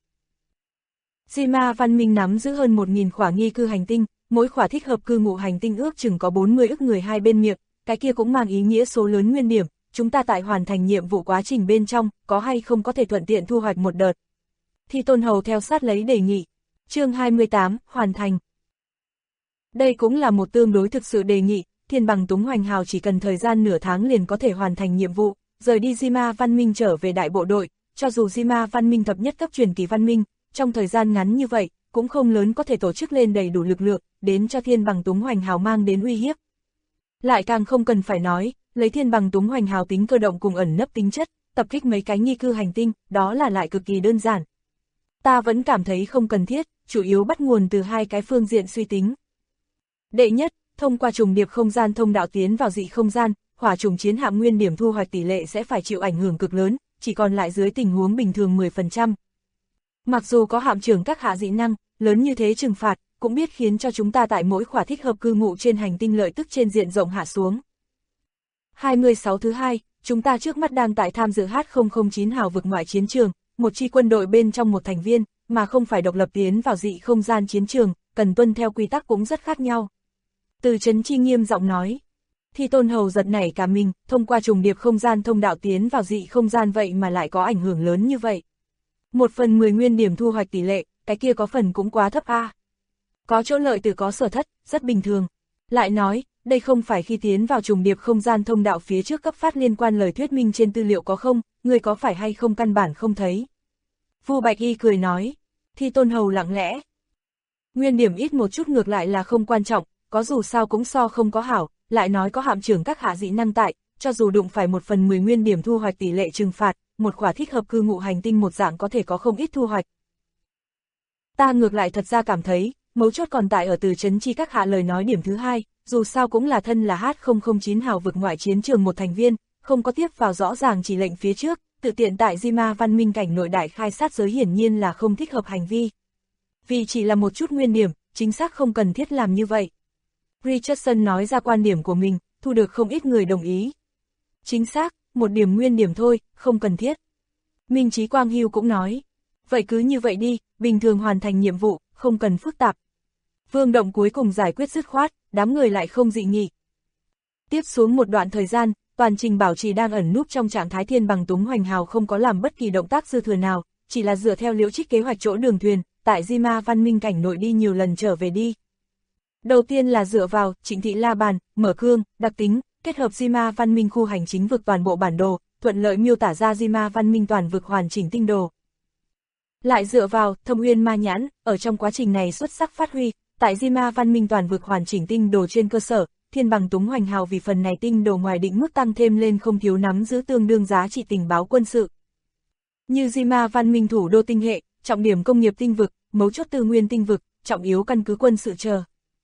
Jima văn minh nắm giữ hơn 1.000 khỏa nghi cư hành tinh, mỗi khỏa thích hợp cư ngụ hành tinh ước chừng có 40 ức người hai bên miệng, cái kia cũng mang ý nghĩa số lớn nguyên điểm, chúng ta tại hoàn thành nhiệm vụ quá trình bên trong, có hay không có thể thuận tiện thu hoạch một đợt. Thi Tôn Hầu theo sát lấy đề nghị. Chương 28, hoàn thành. Đây cũng là một tương đối thực sự đề nghị, thiên bằng túng hoành hào chỉ cần thời gian nửa tháng liền có thể hoàn thành nhiệm vụ, rời đi Jima văn minh trở về đại bộ đội, cho dù Jima văn minh thập nhất cấp truyền kỳ văn minh, trong thời gian ngắn như vậy, cũng không lớn có thể tổ chức lên đầy đủ lực lượng, đến cho thiên bằng túng hoành hào mang đến uy hiếp. Lại càng không cần phải nói, lấy thiên bằng túng hoành hào tính cơ động cùng ẩn nấp tính chất, tập kích mấy cái nghi cư hành tinh, đó là lại cực kỳ đơn giản. Ta vẫn cảm thấy không cần thiết, chủ yếu bắt nguồn từ hai cái phương diện suy tính. Đệ nhất, thông qua trùng điệp không gian thông đạo tiến vào dị không gian, hỏa trùng chiến hạm nguyên điểm thu hoạch tỷ lệ sẽ phải chịu ảnh hưởng cực lớn, chỉ còn lại dưới tình huống bình thường 10%. Mặc dù có hạm trưởng các hạ dị năng, lớn như thế trừng phạt, cũng biết khiến cho chúng ta tại mỗi khỏa thích hợp cư ngụ trên hành tinh lợi tức trên diện rộng hạ xuống. 26 thứ hai, chúng ta trước mắt đang tại tham dự H009 hào vực ngoại chiến trường, một chi quân đội bên trong một thành viên, mà không phải độc lập tiến vào dị không gian chiến trường, cần tuân theo quy tắc cũng rất khác nhau. Từ Trấn Chi nghiêm giọng nói. Thi Tôn Hầu giật nảy cả mình, thông qua trùng điệp không gian thông đạo tiến vào dị không gian vậy mà lại có ảnh hưởng lớn như vậy. 1/10 nguyên điểm thu hoạch tỷ lệ, cái kia có phần cũng quá thấp a. Có chỗ lợi từ có sở thất, rất bình thường. Lại nói, đây không phải khi tiến vào trùng điệp không gian thông đạo phía trước cấp phát liên quan lời thuyết minh trên tư liệu có không, người có phải hay không căn bản không thấy. Vu Bạch Y cười nói, Thi Tôn Hầu lặng lẽ. Nguyên điểm ít một chút ngược lại là không quan trọng, có dù sao cũng so không có hảo, lại nói có hạm trưởng các hạ dị năng tại, cho dù đụng phải 1/10 nguyên điểm thu hoạch tỷ lệ trừng phạt, một khỏa thích hợp cư ngụ hành tinh một dạng có thể có không ít thu hoạch. Ta ngược lại thật ra cảm thấy, mấu chốt còn tại ở Từ Trấn Chi các hạ lời nói điểm thứ hai, dù sao cũng là thân là H009 hào vực ngoại chiến trường một thành viên, không có tiếp vào rõ ràng chỉ lệnh phía trước, tự tiện tại Jima văn minh cảnh nội đại khai sát giới hiển nhiên là không thích hợp hành vi. Vì chỉ là một chút nguyên điểm, chính xác không cần thiết làm như vậy. Richardson nói ra quan điểm của mình, thu được không ít người đồng ý. Chính xác, một điểm nguyên điểm thôi, không cần thiết. Minh Chí Quang Hưu cũng nói, vậy cứ như vậy đi, bình thường hoàn thành nhiệm vụ, không cần phức tạp. Vương Động cuối cùng giải quyết dứt khoát, đám người lại không dị nghị. Tiếp xuống một đoạn thời gian, toàn trình bảo trì đang ẩn núp trong trạng thái thiên bằng túng hoành hào không có làm bất kỳ động tác dư thừa nào, chỉ là dựa theo Liễu Trích kế hoạch chỗ đường thuyền, tại Jima văn minh cảnh nội đi nhiều lần trở về đi. Đầu tiên là dựa vào Trịnh Thị La Bàn, mở cương, đặc tính, kết hợp Jima văn minh khu hành chính vực toàn bộ bản đồ, thuận lợi miêu tả ra Jima văn minh toàn vực hoàn chỉnh tinh đồ. Lại dựa vào Thông Uyên Ma Nhãn, ở trong quá trình này xuất sắc phát huy, tại Jima văn minh toàn vực hoàn chỉnh tinh đồ trên cơ sở, thiên bằng túng hoành hào vì phần này tinh đồ ngoài định mức tăng thêm lên không thiếu nắm giữ tương đương giá trị tình báo quân sự. Như Jima văn minh thủ đô tinh hệ, trọng điểm công nghiệp tinh vực, mấu chốt tư nguyên tinh vực, trọng yếu căn cứ quân sự chờ.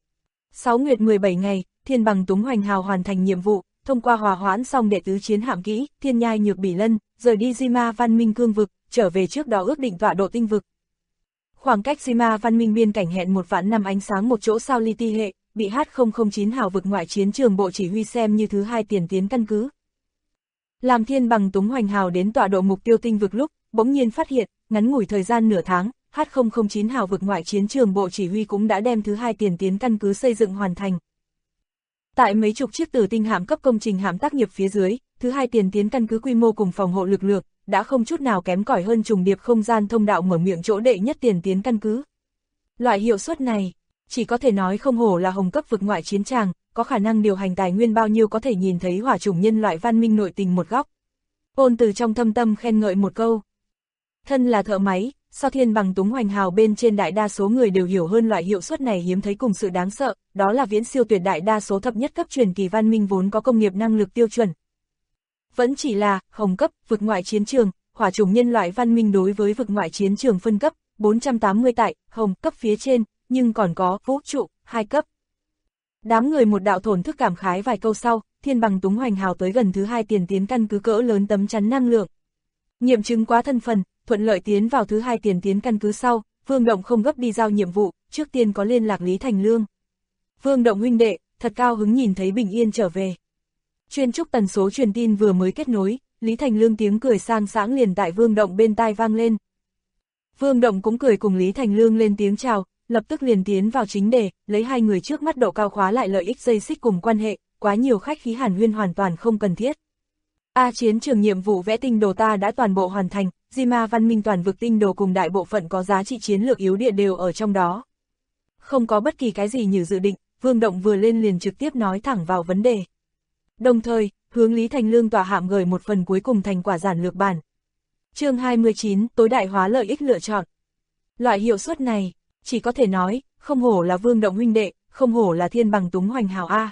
6 nguyệt 17 ngày, thiên bằng túng hoành hào hoàn thành nhiệm vụ, thông qua hòa hoãn xong đệ tứ chiến hạm kỹ, thiên nhai nhược bỉ lân, rời đi Jima văn minh cương vực, trở về trước đó ước định tọa độ tinh vực. Khoảng cách Jima văn minh biên cảnh hẹn 1 vạn năm ánh sáng một chỗ sao Li Ti hệ, bị H009 hào vực ngoại chiến trường bộ chỉ huy xem như thứ hai tiền tiến căn cứ. Làm thiên bằng túng hoành hào đến tọa độ mục tiêu tinh vực lúc, bỗng nhiên phát hiện, ngắn ngủi thời gian nửa tháng, H009 hào vực ngoại chiến trường bộ chỉ huy cũng đã đem thứ hai tiền tiến căn cứ xây dựng hoàn thành. Tại mấy chục chiếc tử tinh hạm cấp công trình hạm tác nghiệp phía dưới, thứ hai tiền tiến căn cứ quy mô cùng phòng hộ lực lượng, đã không chút nào kém cỏi hơn trùng điệp không gian thông đạo mở miệng chỗ đệ nhất tiền tiến căn cứ. Loại hiệu suất này, chỉ có thể nói không hổ là hồng cấp vực ngoại chiến tràng, có khả năng điều hành tài nguyên bao nhiêu có thể nhìn thấy hỏa chủng nhân loại văn minh nội tình một góc. Ôn từ trong thâm tâm khen ngợi một câu. Thân là thợ máy, sao thiên bằng túng hoành hào bên trên đại đa số người đều hiểu hơn loại hiệu suất này hiếm thấy cùng sự đáng sợ, đó là viễn siêu tuyệt đại đa số thập nhất cấp truyền kỳ văn minh vốn có công nghiệp năng lực tiêu chuẩn. Vẫn chỉ là hồng cấp, vực ngoại chiến trường, hỏa chủng nhân loại văn minh đối với vực ngoại chiến trường phân cấp, 480 tại hồng cấp phía trên, nhưng còn có vũ trụ, 2 cấp. Đám người một đạo thổn thức cảm khái vài câu sau, thiên bằng túng hoành hào tới gần thứ 2 tiền tiến căn cứ cỡ lớn tấm chắn năng lượng. Nghiệm chứng quá thân phần, thuận lợi tiến vào thứ 2 tiền tiến căn cứ sau, Vương Động không gấp đi giao nhiệm vụ, trước tiên có liên lạc Lý Thành Lương. Vương Động huynh đệ, thật cao hứng nhìn thấy bình yên trở về. Chuyên trúc tần số truyền tin vừa mới kết nối, Lý Thành Lương tiếng cười sang sảng liền tại Vương Động bên tai vang lên. Vương Động cũng cười cùng Lý Thành Lương lên tiếng chào, lập tức liền tiến vào chính đề, lấy hai người trước mắt độ cao khóa lại lợi ích dây xích cùng quan hệ, quá nhiều khách khí hàn huyên hoàn toàn không cần thiết. Chiến trường nhiệm vụ vẽ tinh đồ ta đã toàn bộ hoàn thành, Di-ma văn minh toàn vực tinh đồ cùng đại bộ phận có giá trị chiến lược yếu địa đều ở trong đó. Không có bất kỳ cái gì như dự định, Vương Động vừa lên liền trực tiếp nói thẳng vào vấn đề. Đồng thời, hướng Lý Thành Lương tòa hạm gửi một phần cuối cùng thành quả giản lược bản. Chương 29, tối đại hóa lợi ích lựa chọn. Loại hiệu suất này, chỉ có thể nói, không hổ là Vương Động huynh đệ, không hổ là thiên bằng túng hoành hào A.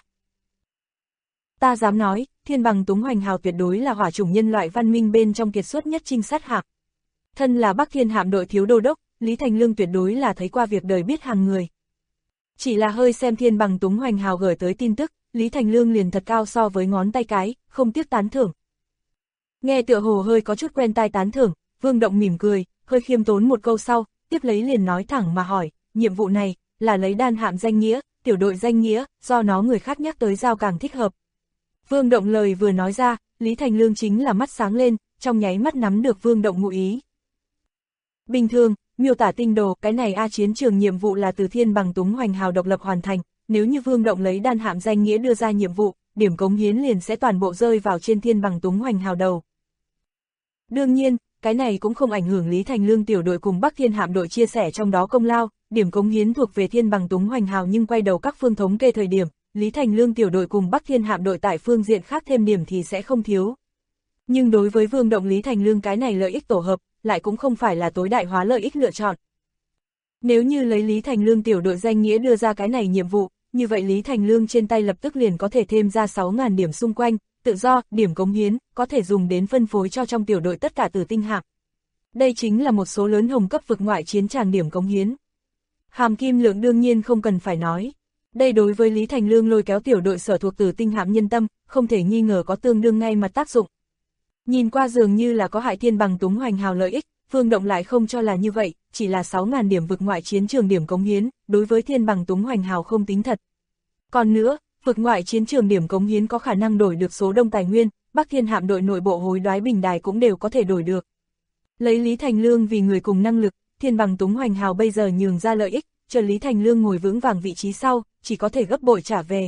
Ta dám nói, thiên bằng túng hoành hào tuyệt đối là hỏa chủng nhân loại văn minh bên trong kiệt xuất nhất trinh sát hạm. Thân là Bắc Thiên hạm đội thiếu đô đốc, Lý Thành Lương tuyệt đối là thấy qua việc đời biết hàng người. Chỉ là hơi xem thiên bằng túng hoành hào gửi tới tin tức, Lý Thành Lương liền thật cao so với ngón tay cái, không tiếc tán thưởng. Nghe tựa hồ hơi có chút quen tai tán thưởng, Vương Động mỉm cười, hơi khiêm tốn một câu sau, tiếp lấy liền nói thẳng mà hỏi, nhiệm vụ này, là lấy đan hạm danh nghĩa, tiểu đội danh nghĩa, do nó người khác nhắc tới giao càng thích hợp. Vương Động lời vừa nói ra, Lý Thành Lương chính là mắt sáng lên, trong nháy mắt nắm được Vương Động ngụ ý. Bình thường, miêu tả tinh đồ, cái này chiến trường nhiệm vụ là từ thiên bằng túng hoành hào độc lập hoàn thành, nếu như Vương Động lấy đan hạm danh nghĩa đưa ra nhiệm vụ, điểm cống hiến liền sẽ toàn bộ rơi vào trên thiên bằng túng hoành hào đầu. Đương nhiên, cái này cũng không ảnh hưởng Lý Thành Lương tiểu đội cùng Bắc Thiên hạm đội chia sẻ trong đó công lao, điểm cống hiến thuộc về thiên bằng túng hoành hào nhưng quay đầu các phương thống kê thời điểm, Lý Thành Lương tiểu đội cùng Bắc Thiên hạm đội tại phương diện khác thêm điểm thì sẽ không thiếu. Nhưng đối với Vương Động Lý Thành Lương cái này lợi ích tổ hợp, lại cũng không phải là tối đại hóa lợi ích lựa chọn. Nếu như lấy Lý Thành Lương tiểu đội danh nghĩa đưa ra cái này nhiệm vụ, như vậy Lý Thành Lương trên tay lập tức liền có thể thêm ra 6.000 điểm xung quanh, tự do, điểm cống hiến, có thể dùng đến phân phối cho trong tiểu đội tất cả tử tinh hạm. Đây chính là một số lớn hồng cấp vực ngoại chiến tràng điểm cống hiến. Hàm kim lượng đương nhiên không cần phải nói. Đây đối với Lý Thành Lương lôi kéo tiểu đội sở thuộc tử tinh hạm nhân tâm, không thể nghi ngờ có tương đương ngay mặt tác dụng. Nhìn qua dường như là có hại thiên bằng túng hoành hào lợi ích, Vương Động lại không cho là như vậy, chỉ là 6.000 điểm vực ngoại chiến trường điểm cống hiến, đối với thiên bằng túng hoành hào không tính thật. Còn nữa, vực ngoại chiến trường điểm cống hiến có khả năng đổi được số đông tài nguyên, Bắc Thiên hạm đội nội bộ hối đoái bình đài cũng đều có thể đổi được. Lấy Lý Thành Lương vì người cùng năng lực, thiên bằng túng hoành hào bây giờ nhường ra lợi ích, chờ Lý Thành Lương ngồi vững vàng vị trí sau, chỉ có thể gấp bội trả về.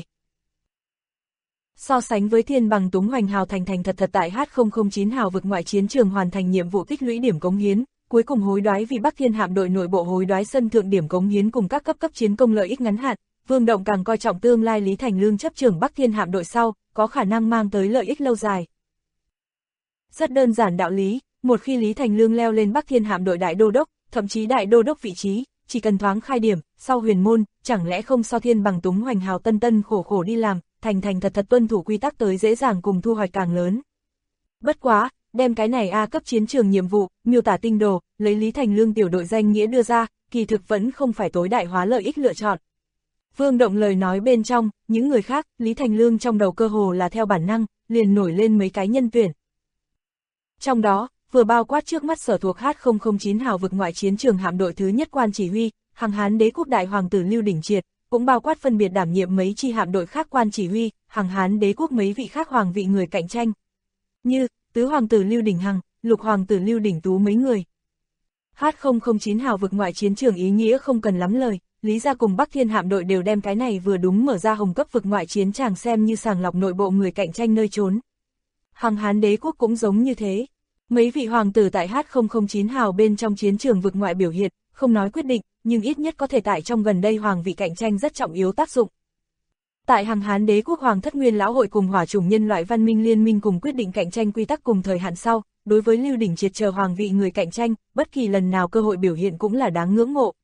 So sánh với thiên bằng túng hoành hào thành thật tại H009 hào vực ngoại chiến trường hoàn thành nhiệm vụ tích lũy điểm cống hiến, cuối cùng hối đoái vì Bắc Thiên hạm đội nội bộ hối đoái sân thượng điểm cống hiến cùng các cấp chiến công lợi ích ngắn hạn, Vương Động càng coi trọng tương lai Lý Thành Lương chấp trưởng Bắc Thiên hạm đội sau, có khả năng mang tới lợi ích lâu dài. Rất đơn giản đạo lý, một khi Lý Thành Lương leo lên Bắc Thiên hạm đội đại đô đốc, thậm chí đại đô đốc vị trí, chỉ cần thoáng khai điểm, sau huyền môn, chẳng lẽ không so thiên bằng túng hoành hào tân khổ đi làm, thành thật tuân thủ quy tắc tới dễ dàng cùng thu hoạch càng lớn. Bất quá, đem cái này cấp chiến trường nhiệm vụ, miêu tả tinh đồ, lấy Lý Thành Lương tiểu đội danh nghĩa đưa ra, kỳ thực vẫn không phải tối đại hóa lợi ích lựa chọn. Vương Động lời nói bên trong, những người khác, Lý Thành Lương trong đầu cơ hồ là theo bản năng, liền nổi lên mấy cái nhân tuyển. Trong đó, vừa bao quát trước mắt sở thuộc H009 hào vực ngoại chiến trường hạm đội thứ nhất quan chỉ huy, Hằng Hán Đế quốc đại hoàng tử Lưu Đỉnh Triệt, cũng bao quát phân biệt đảm nhiệm mấy chi hạm đội khác quan chỉ huy, Hằng Hán Đế quốc mấy vị khác hoàng vị người cạnh tranh. Như, tứ hoàng tử Lưu Đỉnh Hằng, lục hoàng tử Lưu Đỉnh Tú mấy người. H009 hào vực ngoại chiến trường ý nghĩa không cần lắm lời, Lý gia cùng Bắc Thiên hạm đội đều đem cái này vừa đúng mở ra hồng cấp vực ngoại chiến tràng xem như sàng lọc nội bộ người cạnh tranh nơi trốn. Hằng Hán Đế quốc cũng giống như thế. Mấy vị hoàng tử tại H009 hào bên trong chiến trường vực ngoại biểu hiện, không nói quyết định, nhưng ít nhất có thể tại trong gần đây hoàng vị cạnh tranh rất trọng yếu tác dụng. Tại Hằng Hán Đế quốc Hoàng thất Nguyên lão hội cùng Hỏa chủng nhân loại văn minh liên minh cùng quyết định cạnh tranh quy tắc cùng thời hạn sau, đối với Lưu Đỉnh Triệt chờ hoàng vị người cạnh tranh, bất kỳ lần nào cơ hội biểu hiện cũng là đáng ngưỡng mộ.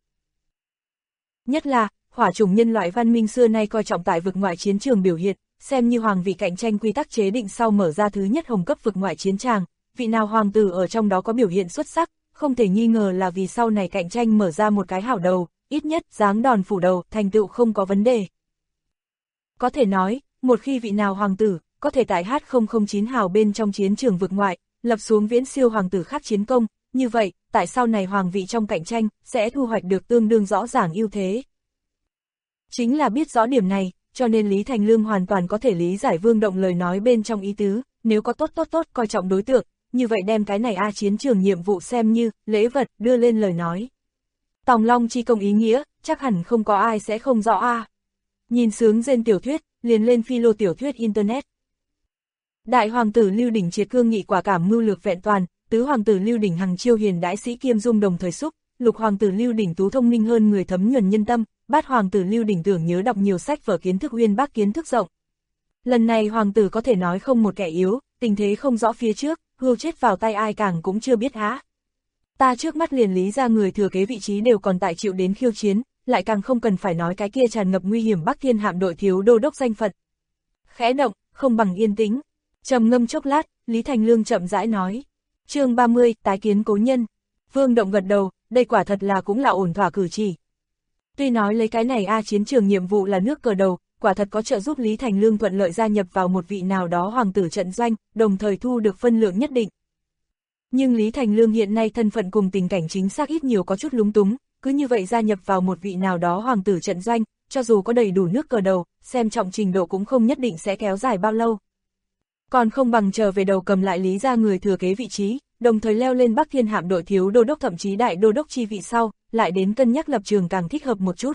Nhất là, Hỏa chủng nhân loại văn minh xưa nay coi trọng tại vực ngoại chiến trường biểu hiện, xem như hoàng vị cạnh tranh quy tắc chế định sau mở ra thứ nhất hồng cấp vực ngoại chiến tràng, vị nào hoàng tử ở trong đó có biểu hiện xuất sắc, không thể nghi ngờ là vì sau này cạnh tranh mở ra một cái hảo đầu, ít nhất dáng đòn phủ đầu, thành tựu không có vấn đề. Có thể nói, một khi vị nào hoàng tử, có thể tại H009 hào bên trong chiến trường vực ngoại, lập xuống viễn siêu hoàng tử khác chiến công, như vậy, tại sau này hoàng vị trong cạnh tranh, sẽ thu hoạch được tương đương rõ ràng ưu thế. Chính là biết rõ điểm này, cho nên Lý Thành Lương hoàn toàn có thể lý giải Vương Động lời nói bên trong ý tứ, nếu có tốt coi trọng đối tượng, như vậy đem cái này chiến trường nhiệm vụ xem như lễ vật đưa lên lời nói. Tòng Long chi công ý nghĩa, chắc hẳn không có ai sẽ không rõ Nhìn sướng trên tiểu thuyết, liền lên philo tiểu thuyết internet. Đại hoàng tử Lưu Đỉnh Triệt cương nghị quả cảm mưu lược vẹn toàn, tứ hoàng tử Lưu Đỉnh Hằng chiêu hiền đãi sĩ kiêm dung đồng thời xúc, lục hoàng tử Lưu Đỉnh Tú thông minh hơn người thấm nhuần nhân tâm, bát hoàng tử Lưu Đỉnh tưởng nhớ đọc nhiều sách vở kiến thức uyên bác kiến thức rộng. Lần này hoàng tử có thể nói không một kẻ yếu, tình thế không rõ phía trước, hưu chết vào tay ai càng cũng chưa biết Ta trước mắt liền lý ra người thừa kế vị trí đều còn tại chịu đến khiêu chiến, lại càng không cần phải nói cái kia tràn ngập nguy hiểm Bắc Thiên hạm đội thiếu đô đốc danh phận. Khẽ động, không bằng yên tĩnh. Trầm ngâm chốc lát, Lý Thành Lương chậm rãi nói. Chương 30, tái kiến cố nhân. Vương Động gật đầu, đây quả thật là cũng là ổn thỏa cử chỉ. Tuy nói lấy cái này chiến trường nhiệm vụ là nước cờ đầu, quả thật có trợ giúp Lý Thành Lương thuận lợi gia nhập vào một vị nào đó hoàng tử trận doanh, đồng thời thu được phân lượng nhất định. Nhưng Lý Thành Lương hiện nay thân phận cùng tình cảnh chính xác ít nhiều có chút lúng túng, cứ như vậy gia nhập vào một vị nào đó hoàng tử trận doanh, cho dù có đầy đủ nước cờ đầu, xem trọng trình độ cũng không nhất định sẽ kéo dài bao lâu. Còn không bằng chờ về đầu cầm lại Lý ra người thừa kế vị trí, đồng thời leo lên Bắc Thiên hạm đội thiếu đô đốc thậm chí đại đô đốc chi vị sau, lại đến cân nhắc lập trường càng thích hợp một chút.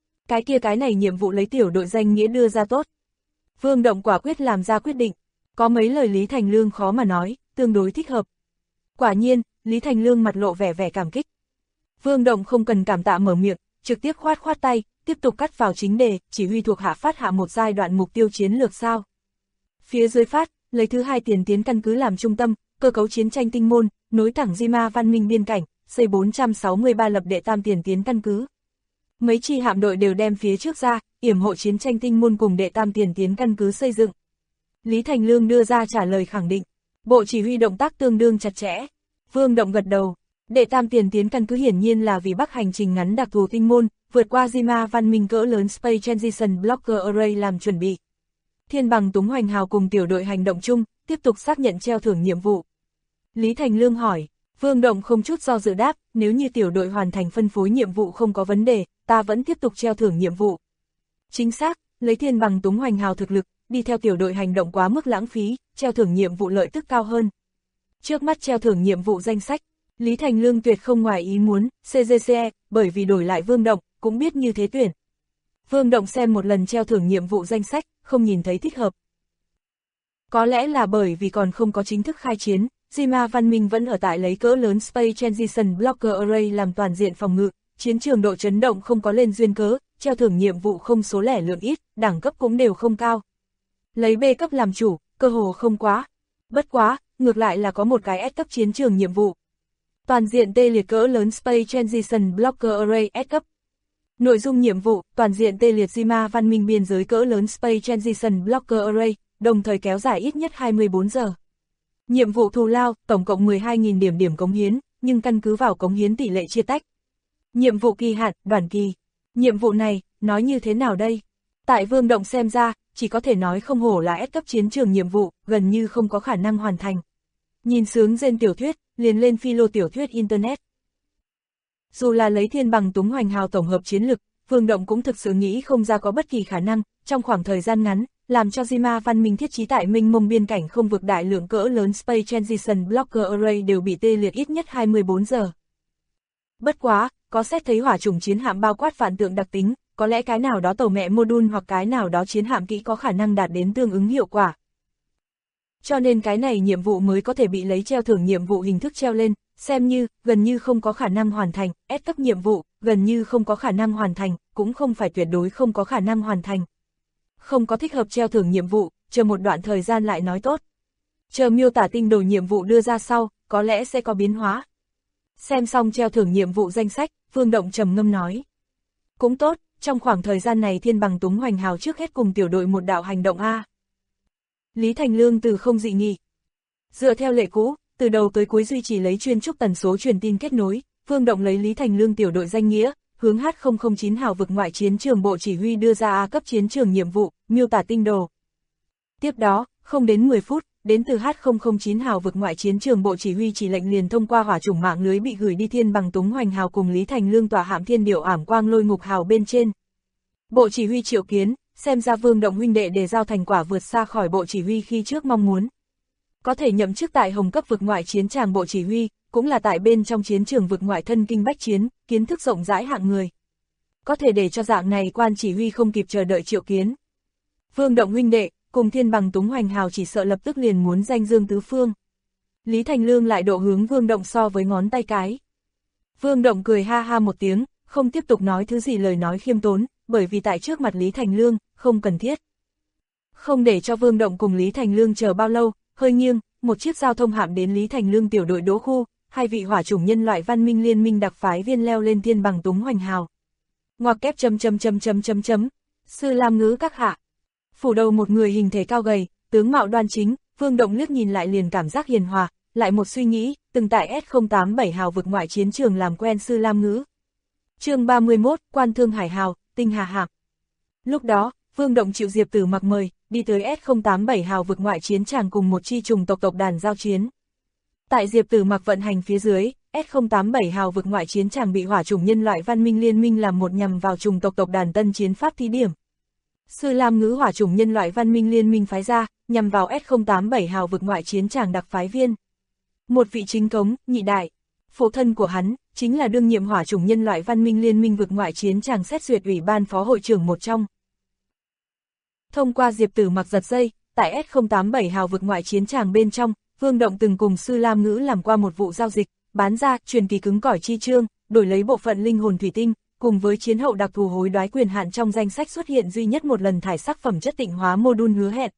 Cái này nhiệm vụ lấy tiểu đội danh nghĩa đưa ra tốt. Vương Động quả quyết làm ra quyết định, có mấy lời Lý Thành Lương khó mà nói, tương đối thích hợp. Quả nhiên, Lý Thành Lương mặt lộ vẻ cảm kích. Vương Động không cần cảm tạ mở miệng, trực tiếp khoát tay, tiếp tục cắt vào chính đề, chỉ huy thuộc hạ phát hạ một giai đoạn mục tiêu chiến lược sao. Phía dưới phát, lấy thứ hai tiền tiến căn cứ làm trung tâm, cơ cấu chiến tranh tinh môn, nối thẳng Di Ma văn minh biên cảnh, xây 463 lập đệ tam tiền tiến căn cứ. Mấy chi hạm đội đều đem phía trước ra, yểm hộ chiến tranh tinh môn cùng đệ tam tiền tiến căn cứ xây dựng. Lý Thành Lương đưa ra trả lời khẳng định, bộ chỉ huy động tác tương đương chặt chẽ. Vương Động gật đầu, đệ tam tiền tiến căn cứ hiển nhiên là vì Bắc hành trình ngắn đặc thù tinh môn, vượt qua Di Ma văn minh cỡ lớn Space Transition Blocker Array làm chuẩn bị. Thiên Bằng Túng Hoành Hào cùng tiểu đội hành động chung, tiếp tục xác nhận treo thưởng nhiệm vụ. Lý Thành Lương hỏi, Vương Động không chút do dự đáp, nếu như tiểu đội hoàn thành phân phối nhiệm vụ không có vấn đề, ta vẫn tiếp tục treo thưởng nhiệm vụ. Chính xác, lấy Thiên Bằng Túng Hoành Hào thực lực, đi theo tiểu đội hành động quá mức lãng phí, treo thưởng nhiệm vụ lợi tức cao hơn. Trước mắt treo thưởng nhiệm vụ danh sách, Lý Thành Lương tuyệt không ngoài ý muốn, CGCE, bởi vì đổi lại Vương Động, cũng biết như thế tuyển. Vương Động xem một lần treo thưởng nhiệm vụ danh sách, không nhìn thấy thích hợp. Có lẽ là bởi vì còn không có chính thức khai chiến, Di Ma văn minh vẫn ở tại lấy cỡ lớn Space Transition Blocker Array làm toàn diện phòng ngự, chiến trường độ chấn động không có lên duyên cớ, treo thưởng nhiệm vụ không số lẻ lượng ít, đẳng cấp cũng đều không cao. Lấy B cấp làm chủ, cơ hồ không quá. Bất quá, ngược lại là có một cái S cấp chiến trường nhiệm vụ. Toàn diện tê liệt cỡ lớn Space Transition Blocker Array S cấp. Nội dung nhiệm vụ, toàn diện tê liệt Di Ma văn minh biên giới cỡ lớn Space Transition Blocker Array, đồng thời kéo dài ít nhất 24 giờ. Nhiệm vụ thù lao, tổng cộng 12.000 điểm cống hiến, nhưng căn cứ vào cống hiến tỷ lệ chia tách. Nhiệm vụ kỳ hạn, đoàn kỳ. Nhiệm vụ này, nói như thế nào đây? Tại Vương Động xem ra, chỉ có thể nói không hổ là S cấp chiến trường nhiệm vụ, gần như không có khả năng hoàn thành. Nhìn sướng trên tiểu thuyết, liền lên philo tiểu thuyết internet. Dù là lấy Thiên Bằng Túng Hoành Hào tổng hợp chiến lực, Vương Động cũng thực sự nghĩ không ra có bất kỳ khả năng, trong khoảng thời gian ngắn, làm cho Di Ma văn minh thiết trí tại mênh mông biên cảnh không vực đại lượng cỡ lớn Space Transition Blocker Array đều bị tê liệt ít nhất 24 giờ. Bất quá, có xét thấy hỏa chủng chiến hạm bao quát vạn tượng đặc tính, có lẽ cái nào đó tàu mẹ module hoặc cái nào đó chiến hạm kỹ có khả năng đạt đến tương ứng hiệu quả. Cho nên cái này nhiệm vụ mới có thể bị lấy treo thưởng nhiệm vụ hình thức treo lên, xem như, gần như không có khả năng hoàn thành, S cấp nhiệm vụ, gần như không có khả năng hoàn thành, cũng không phải tuyệt đối không có khả năng hoàn thành. Không có thích hợp treo thưởng nhiệm vụ, chờ một đoạn thời gian lại nói tốt. Chờ miêu tả tinh đồ nhiệm vụ đưa ra sau, có lẽ sẽ có biến hóa. Xem xong treo thưởng nhiệm vụ danh sách, Vương Động trầm ngâm nói. Cũng tốt, trong khoảng thời gian này Thiên Bằng Túng Hoành Hào trước hết cùng tiểu đội một đạo hành động A. Lý Thành Lương từ không dị nghị. Dựa theo lệ cũ, từ đầu tới cuối duy trì lấy chuyên trúc tần số truyền tin kết nối, Vương Động lấy Lý Thành Lương tiểu đội danh nghĩa, hướng H009 hào vực ngoại chiến trường bộ chỉ huy đưa ra A cấp chiến trường nhiệm vụ, miêu tả tinh đồ. Tiếp đó, không đến 10 phút, đến từ H009 hào vực ngoại chiến trường bộ chỉ huy chỉ lệnh liền thông qua hỏa chủng mạng lưới bị gửi đi Thiên Bằng Túng Hoành Hào cùng Lý Thành Lương tòa hạm Thiên Điểu Ảm Quang Lôi Ngục Hào bên trên. Bộ chỉ huy triệu kiến, xem ra Vương Động huynh đệ đề giao thành quả vượt xa khỏi bộ chỉ huy khi trước mong muốn. Có thể nhậm chức tại Hồng cấp vực ngoại chiến tràng bộ chỉ huy, cũng là tại bên trong chiến trường vực ngoại thân kinh bách chiến, kiến thức rộng rãi hạng người. Có thể để cho dạng này quan chỉ huy không kịp chờ đợi triệu kiến. Vương Động huynh đệ, cùng Thiên Bằng Túng Hoành Hào chỉ sợ lập tức liền muốn danh dương tứ phương. Lý Thành Lương lại độ hướng Vương Động so với ngón tay cái. Vương Động cười ha ha một tiếng, không tiếp tục nói thứ gì lời nói khiêm tốn, bởi vì tại trước mặt Lý Thành Lương, không cần thiết. Không để cho Vương Động cùng Lý Thành Lương chờ bao lâu, hơi nghiêng, một chiếc giao thông hạm đến Lý Thành Lương tiểu đội đỗ khu, hai vị hỏa chủng nhân loại văn minh liên minh đặc phái viên leo lên Thiên Bằng Túng Hoành Hào. Ngoặc kép ... Sư Lam Ngữ các hạ. Phủ đầu một người hình thể cao gầy, tướng mạo đoan chính, Vương Động liếc nhìn lại liền cảm giác hiền hòa, lại một suy nghĩ, từng tại S087 hào vực ngoại chiến trường làm quen Sư Lam Ngữ. Chương 31, Quan Thương Hải Hào, Tinh Hà Hạm. Lúc đó, Vương Động chịu Diệp Tử Mặc mời, đi tới S087 hào vực ngoại chiến tràng cùng một chi trùng tộc đàn giao chiến. Tại Diệp Tử Mặc vận hành phía dưới, S087 hào vực ngoại chiến tràng bị hỏa chủng nhân loại văn minh liên minh làm một nhằm vào trùng tộc đàn tân chiến pháp thí điểm. Sư Lam Ngữ hỏa chủng nhân loại văn minh liên minh phái ra, nhằm vào S087 hào vực ngoại chiến tràng đặc phái viên. Một vị chính cống, nhị đại. Phụ thân của hắn, chính là đương nhiệm hỏa chủng nhân loại văn minh liên minh vực ngoại chiến tràng xét duyệt ủy ban phó hội trưởng một trong. Thông qua Diệp Tử Mặc giật dây, tại S087 hào vực ngoại chiến tràng bên trong, Vương Động từng cùng Sư Lam Ngữ làm qua một vụ giao dịch, bán ra, truyền kỳ cứng cỏi chi chương, đổi lấy bộ phận linh hồn thủy tinh, cùng với chiến hậu đặc thù hối đoái quyền hạn trong danh sách xuất hiện duy nhất một lần thải sắc phẩm chất tịnh hóa mô-đun hứa hẹn.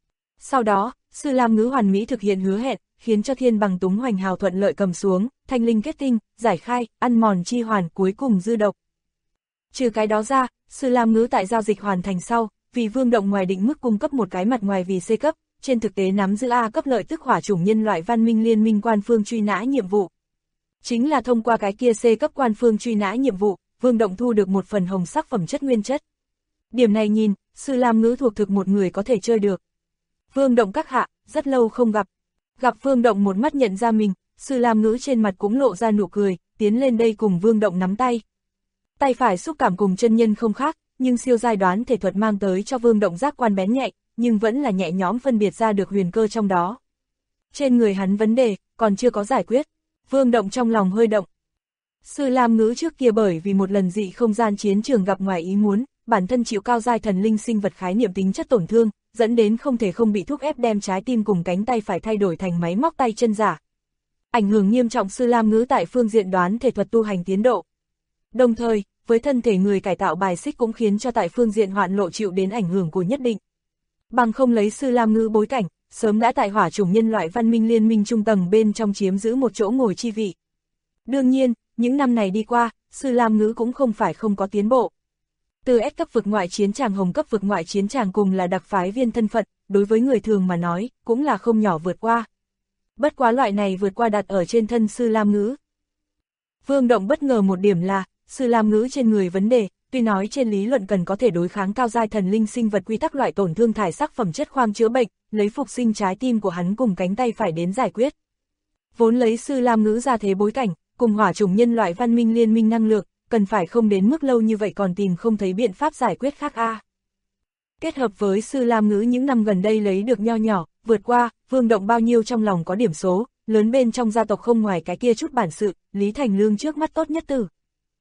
Sau đó, Sư Lam Ngữ hoàn mỹ thực hiện hứa hẹn, khiến cho Thiên Bằng Túng Hoành Hào thuận lợi cầm xuống, thanh linh kết tinh, giải khai, ăn mòn chi hoàn, cuối cùng dư độc. Trừ cái đó ra, Sư Lam Ngữ tại giao dịch hoàn thành sau, vì Vương Động ngoài định mức cung cấp một cái mặt ngoài vì C cấp, trên thực tế nắm giữ A cấp lợi tức hỏa chủng nhân loại văn minh liên minh quan phương truy nã nhiệm vụ. Chính là thông qua cái kia C cấp quan phương truy nã nhiệm vụ, Vương Động thu được một phần hồng sắc phẩm chất nguyên chất. Điểm này nhìn, Sư Lam Ngữ thuộc thực một người có thể chơi được. Vương Động các hạ, rất lâu không gặp. Gặp Vương Động một mắt nhận ra mình, Sư Lam Ngữ trên mặt cũng lộ ra nụ cười, tiến lên đây cùng Vương Động nắm tay. Tay phải xúc cảm cùng chân nhân không khác, nhưng siêu giai đoán thể thuật mang tới cho Vương Động giác quan bén nhạy, nhưng vẫn là nhẹ nhõm phân biệt ra được huyền cơ trong đó. Trên người hắn vấn đề, còn chưa có giải quyết. Vương Động trong lòng hơi động. Sư Lam Ngữ trước kia bởi vì một lần dị không gian chiến trường gặp ngoài ý muốn, bản thân chịu cao giai thần linh sinh vật khái niệm tính chất tổn thương, dẫn đến không thể không bị thúc ép đem trái tim cùng cánh tay phải thay đổi thành máy móc tay chân giả. Ảnh hưởng nghiêm trọng Sư Lam Ngữ tại phương diện đoán thể thuật tu hành tiến độ. Đồng thời, với thân thể người cải tạo bài xích cũng khiến cho tại phương diện hoạn lộ chịu đến ảnh hưởng của nhất định. Bằng không lấy Sư Lam Ngữ bối cảnh, sớm đã tại hỏa chủng nhân loại văn minh liên minh trung tầng bên trong chiếm giữ một chỗ ngồi chi vị. Đương nhiên, những năm này đi qua, Sư Lam Ngữ cũng không phải không có tiến bộ. Từ S cấp vực ngoại chiến tràng Hồng cấp vực ngoại chiến tràng cùng là đặc phái viên thân phận, đối với người thường mà nói, cũng là không nhỏ vượt qua. Bất quá loại này vượt qua đặt ở trên thân Sư Lam Ngữ. Vương Động bất ngờ một điểm là, Sư Lam Ngữ trên người vấn đề, tuy nói trên lý luận cần có thể đối kháng cao giai thần linh sinh vật quy tắc loại tổn thương thải sắc phẩm chất khoang chữa bệnh, lấy phục sinh trái tim của hắn cùng cánh tay phải đến giải quyết. Vốn lấy Sư Lam Ngữ ra thế bối cảnh, cùng hỏa chủng nhân loại văn minh liên minh năng lượng, cần phải không đến mức lâu như vậy còn tìm không thấy biện pháp giải quyết khác a. Kết hợp với Sư Lam Ngữ những năm gần đây lấy được nho nhỏ, vượt qua, Vương Động bao nhiêu trong lòng có điểm số, lớn bên trong gia tộc không ngoài cái kia chút bản sự, Lý Thành Lương trước mắt tốt nhất tử.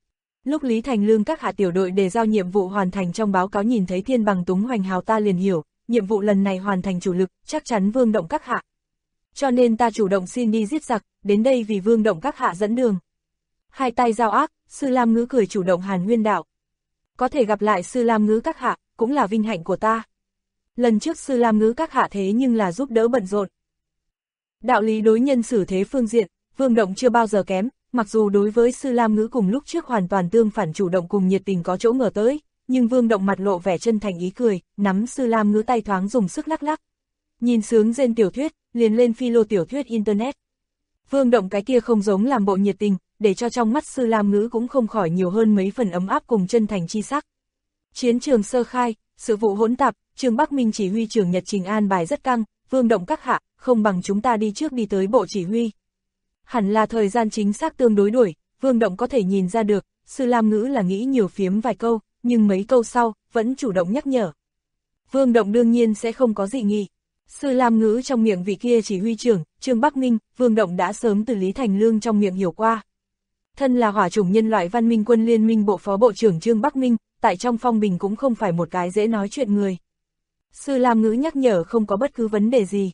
Lúc Lý Thành Lương các hạ tiểu đội đề giao nhiệm vụ hoàn thành trong báo cáo nhìn thấy Thiên Bằng Túng Hoành Hào ta liền hiểu, nhiệm vụ lần này hoàn thành chủ lực, chắc chắn Vương Động các hạ. Cho nên ta chủ động xin đi giết giặc, đến đây vì Vương Động các hạ dẫn đường. Hai tay giao ác, Sư Lam Ngữ cười chủ động hàn huyên đạo. Có thể gặp lại Sư Lam Ngữ các hạ, cũng là vinh hạnh của ta. Lần trước Sư Lam Ngữ các hạ thế nhưng là giúp đỡ bận rộn. Đạo lý đối nhân xử thế phương diện, Vương Động chưa bao giờ kém, mặc dù đối với Sư Lam Ngữ cùng lúc trước hoàn toàn tương phản, chủ động cùng nhiệt tình có chỗ ngờ tới, nhưng Vương Động mặt lộ vẻ chân thành ý cười, nắm Sư Lam Ngữ tay thoáng dùng sức lắc lắc. Nhìn sướng rên tiểu thuyết, liền lên philo tiểu thuyết internet. Vương Động cái kia không giống làm bộ nhiệt tình, để cho trong mắt Sư Lam Ngữ cũng không khỏi nhiều hơn mấy phần ấm áp cùng chân thành chi sắc. Chiến trường sơ khai, sự vụ hỗn tạp, Trương Bắc Minh chỉ huy trưởng nhật trình an bài rất căng, Vương Động các hạ, không bằng chúng ta đi trước đi tới bộ chỉ huy. Hẳn là thời gian chính xác tương đối đuổi, Vương Động có thể nhìn ra được, Sư Lam Ngữ là nghĩ nhiều phiếm vài câu, nhưng mấy câu sau, vẫn chủ động nhắc nhở. Vương Động đương nhiên sẽ không có dị nghị. Sư Lam Ngữ trong miệng vị kia chỉ huy trưởng, Trương Bắc Minh, Vương Động đã sớm từ Lý Thành Lương trong miệng hiểu qua. Thân là hỏa chủng nhân loại văn minh quân liên minh bộ phó bộ trưởng Trương Bắc Minh, tại trong phong bình cũng không phải một cái dễ nói chuyện người. Sư Lam Ngữ nhắc nhở không có bất cứ vấn đề gì.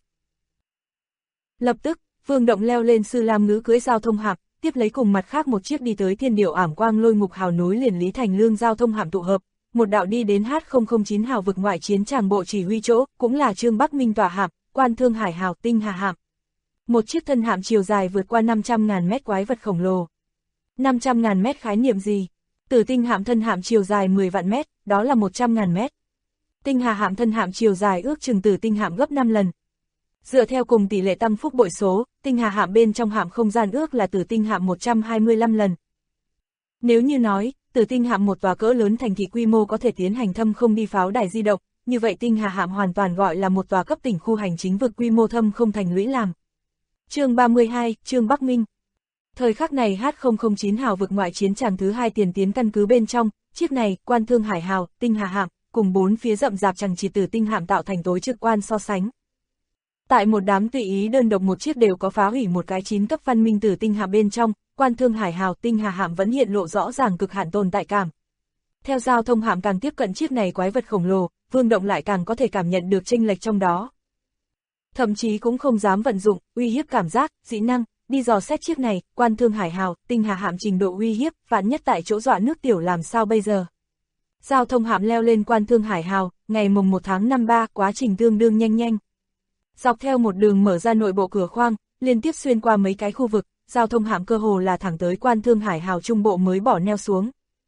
Lập tức, Vương Động leo lên Sư Lam Ngữ cưỡi giao thông hạm, tiếp lấy cùng mặt khác một chiếc đi tới Thiên Điểu ảm quang lôi ngục hào nối liền Lý Thành Lương giao thông hạm tụ hợp, một đạo đi đến H009 hào vực ngoại chiến tràng bộ chỉ huy chỗ, cũng là Trương Bắc Minh tòa hạm, Quan Thương Hải hào Tinh Hà hạm. Một chiếc thân hạm chiều dài vượt qua 500.000 mét quái vật khổng lồ. 500.000 mét khái niệm gì? Tử Tinh hạm thân hạm chiều dài 10 vạn mét, đó là 100.000 mét. Tinh Hà hạm thân hạm chiều dài ước chừng Tử Tinh hạm gấp 5 lần. Dựa theo cùng tỷ lệ tăng phúc bội số, Tinh Hà hạm bên trong hạm không gian ước là Tử Tinh hạm 125 lần. Nếu như nói, Tử Tinh hạm một tòa cỡ lớn thành thị quy mô có thể tiến hành thâm không đi pháo đài di động, như vậy Tinh Hà hạm hoàn toàn gọi là một tòa cấp tỉnh khu hành chính vực quy mô thâm không thành lũy làm. Chương 32, Trương Bắc Minh. Thời khắc này H009 hào vực ngoại chiến tràng thứ 2 tiền tiến căn cứ bên trong, chiếc này, Quan Thương Hải hào, Tinh Hà hạm, cùng bốn phía rậm rạp chằng chịt Tử Tinh hạm tạo thành tối trực quan so sánh. Tại một đám tùy ý đơn độc một chiếc đều có phá hủy một cái 9 cấp văn minh Tử Tinh hạm bên trong, Quan Thương Hải hào, Tinh Hà hạm vẫn hiện lộ rõ ràng cực hạn tồn tại cảm. Theo giao thông hạm càng tiếp cận chiếc này quái vật khổng lồ, Vương Động lại càng có thể cảm nhận được chênh lệch trong đó. Thậm chí cũng không dám vận dụng uy hiếp cảm giác, dĩ năng, đi dò xét chiếc này, Quan Thương Hải hào, Tinh Hà hạm trình độ uy hiếp, vạn nhất tại chỗ dọa nước tiểu làm sao bây giờ. Giao thông hạm leo lên Quan Thương Hải hào, ngày mùng 1 tháng 5/3, quá trình tương đương nhanh. Dọc theo một đường mở ra nội bộ cửa khoang, liên tiếp xuyên qua mấy cái khu vực, giao thông hạm cơ hồ là thẳng tới Quan Thương Hải hào trung bộ mới bỏ neo xuống.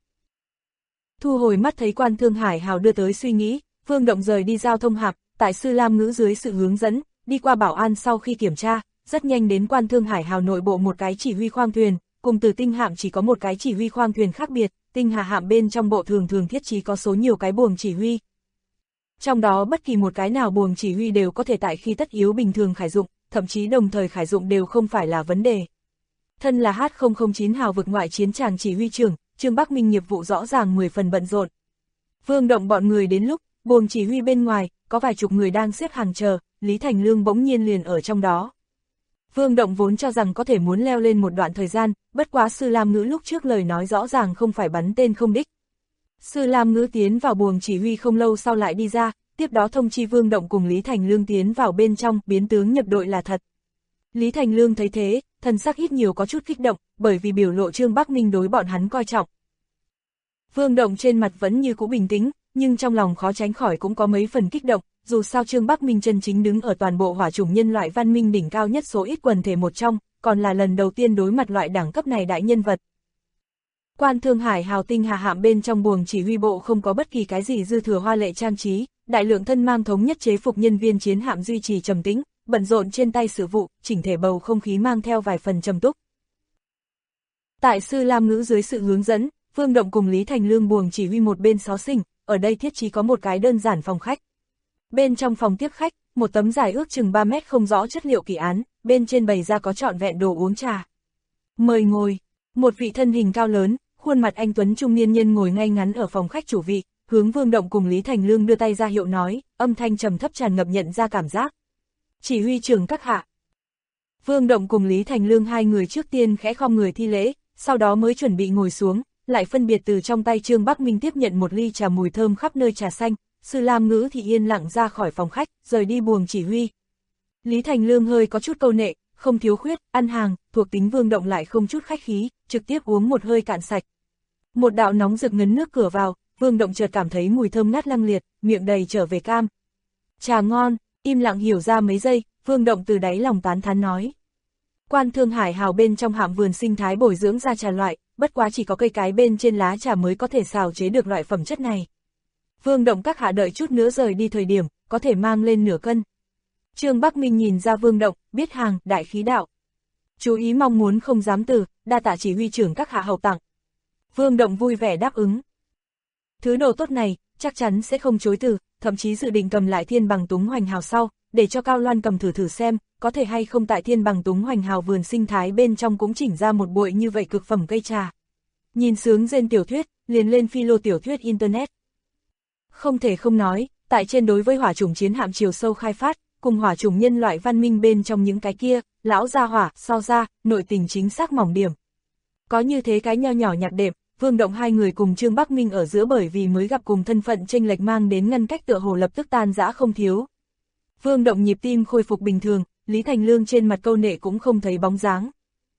Thu hồi mắt thấy Quan Thương Hải hào đưa tới suy nghĩ, Vương Động rời đi giao thông hạm, tại Sư Lam Ngữ dưới sự hướng dẫn, đi qua bảo an sau khi kiểm tra, rất nhanh đến Quan Thương Hải hào nội bộ một cái chỉ huy khoang thuyền, cùng Tử Tinh hạm chỉ có một cái chỉ huy khoang thuyền khác biệt, Tinh Hà hạm bên trong bộ thường thiết trí có số nhiều cái buồng chỉ huy. Trong đó bất kỳ một cái nào buồng chỉ huy đều có thể tại khi tất yếu bình thường khải dụng, thậm chí đồng thời khải dụng đều không phải là vấn đề. Thân là H009 hào vực ngoại chiến tràng chỉ huy trưởng, Trương Bắc Minh nghiệp vụ rõ ràng 10 phần bận rộn. Vương Động bọn người đến lúc, buồng chỉ huy bên ngoài, có vài chục người đang xếp hàng chờ, Lý Thành Lương bỗng nhiên liền ở trong đó. Vương Động vốn cho rằng có thể muốn leo lên một đoạn thời gian, bất quá Sư Lam Ngữ lúc trước lời nói rõ ràng không phải bắn tên không đích. Sư Lam Ngữ tiến vào buồng chỉ huy không lâu sau lại đi ra, tiếp đó thông chi Vương Động cùng Lý Thành Lương tiến vào bên trong, biến tướng nhập đội là thật. Lý Thành Lương thấy thế, thần sắc ít nhiều có chút kích động, bởi vì biểu lộ Trương Bắc Minh đối bọn hắn coi trọng. Vương Động trên mặt vẫn như cũ bình tĩnh, nhưng trong lòng khó tránh khỏi cũng có mấy phần kích động, dù sao Trương Bắc Minh chân chính đứng ở toàn bộ hỏa chủng nhân loại văn minh đỉnh cao nhất số ít quần thể một trong, còn là lần đầu tiên đối mặt loại đẳng cấp này đại nhân vật. Quan Thương Hải hào Tinh Hà hạm bên trong buồng chỉ huy bộ không có bất kỳ cái gì dư thừa hoa lệ trang trí, đại lượng thân mang thống nhất chế phục nhân viên chiến hạm duy trì trầm tĩnh, bận rộn trên tay sự vụ, chỉnh thể bầu không khí mang theo vài phần trầm túc. Tại Sư Lam Ngữ dưới sự hướng dẫn, Vương Động cùng Lý Thành Lương buồng chỉ huy một bên xó xỉnh, ở đây thiết trí có một cái đơn giản phòng khách. Bên trong phòng tiếp khách, một tấm dài ước chừng 3 mét không rõ chất liệu kỳ án, bên trên bày ra có trọn vẹn đồ uống trà. Mời ngồi, một vị thân hình cao lớn, khuôn mặt anh tuấn trung niên nhân ngồi ngay ngắn ở phòng khách chủ vị, hướng Vương Động cùng Lý Thành Lương đưa tay ra hiệu nói, âm thanh trầm thấp tràn ngập nhận ra cảm giác. Chỉ huy trưởng các hạ. Vương Động cùng Lý Thành Lương hai người trước tiên khẽ khom người thi lễ, sau đó mới chuẩn bị ngồi xuống, lại phân biệt từ trong tay Trương Bắc Minh tiếp nhận một ly trà mùi thơm khắp nơi trà xanh, Sư Lam Ngữ thì yên lặng ra khỏi phòng khách, rời đi buồng chỉ huy. Lý Thành Lương hơi có chút câu nệ, không thiếu khuyết, ăn hàng, thuộc tính Vương Động lại không chút khách khí, trực tiếp uống một hơi cạn sạch. Một đạo nóng rực ngấn nước cửa vào, Vương Động chợt cảm thấy mùi thơm ngát lăng liệt, miệng đầy trở về cam. Trà ngon, im lặng hiểu ra mấy giây, Vương Động từ đáy lòng tán thán nói. Quan Thương Hải hào bên trong hạm vườn sinh thái bồi dưỡng ra trà loại, bất quá chỉ có cây cái bên trên lá trà mới có thể xào chế được loại phẩm chất này. Vương Động các hạ đợi chút nữa rời đi thời điểm, có thể mang lên nửa cân. Trương Bắc Minh nhìn ra Vương Động, biết hàng, đại khí đạo. Chú ý mong muốn không dám từ, đa tạ chỉ huy trưởng các hạ hậu tặng. Vương Động vui vẻ đáp ứng. Thứ đồ tốt này, chắc chắn sẽ không chối từ, thậm chí dự định cầm lại Thiên Bằng Túng Hoành Hào sau, để cho Cao Loan cầm thử xem, có thể hay không tại Thiên Bằng Túng Hoành Hào vườn sinh thái bên trong cũng chỉnh ra một bụi như vậy cực phẩm cây trà. Nhìn sướng rên tiểu thuyết, liền lên philo tiểu thuyết Internet. Không thể không nói, tại trên đối với hỏa chủng chiến hạm chiều sâu khai phát, cùng hỏa chủng nhân loại văn minh bên trong những cái kia, lão gia hỏa, so ra, nội tình chính xác mỏng điểm. Có như thế cái nho nhỏ nhạc đệm, Vương Động hai người cùng Trương Bắc Minh ở giữa bởi vì mới gặp cùng thân phận chênh lệch mang đến ngăn cách tựa hồ lập tức tan rã không thiếu. Vương Động nhịp tim khôi phục bình thường, Lý Thành Lương trên mặt câu nệ cũng không thấy bóng dáng.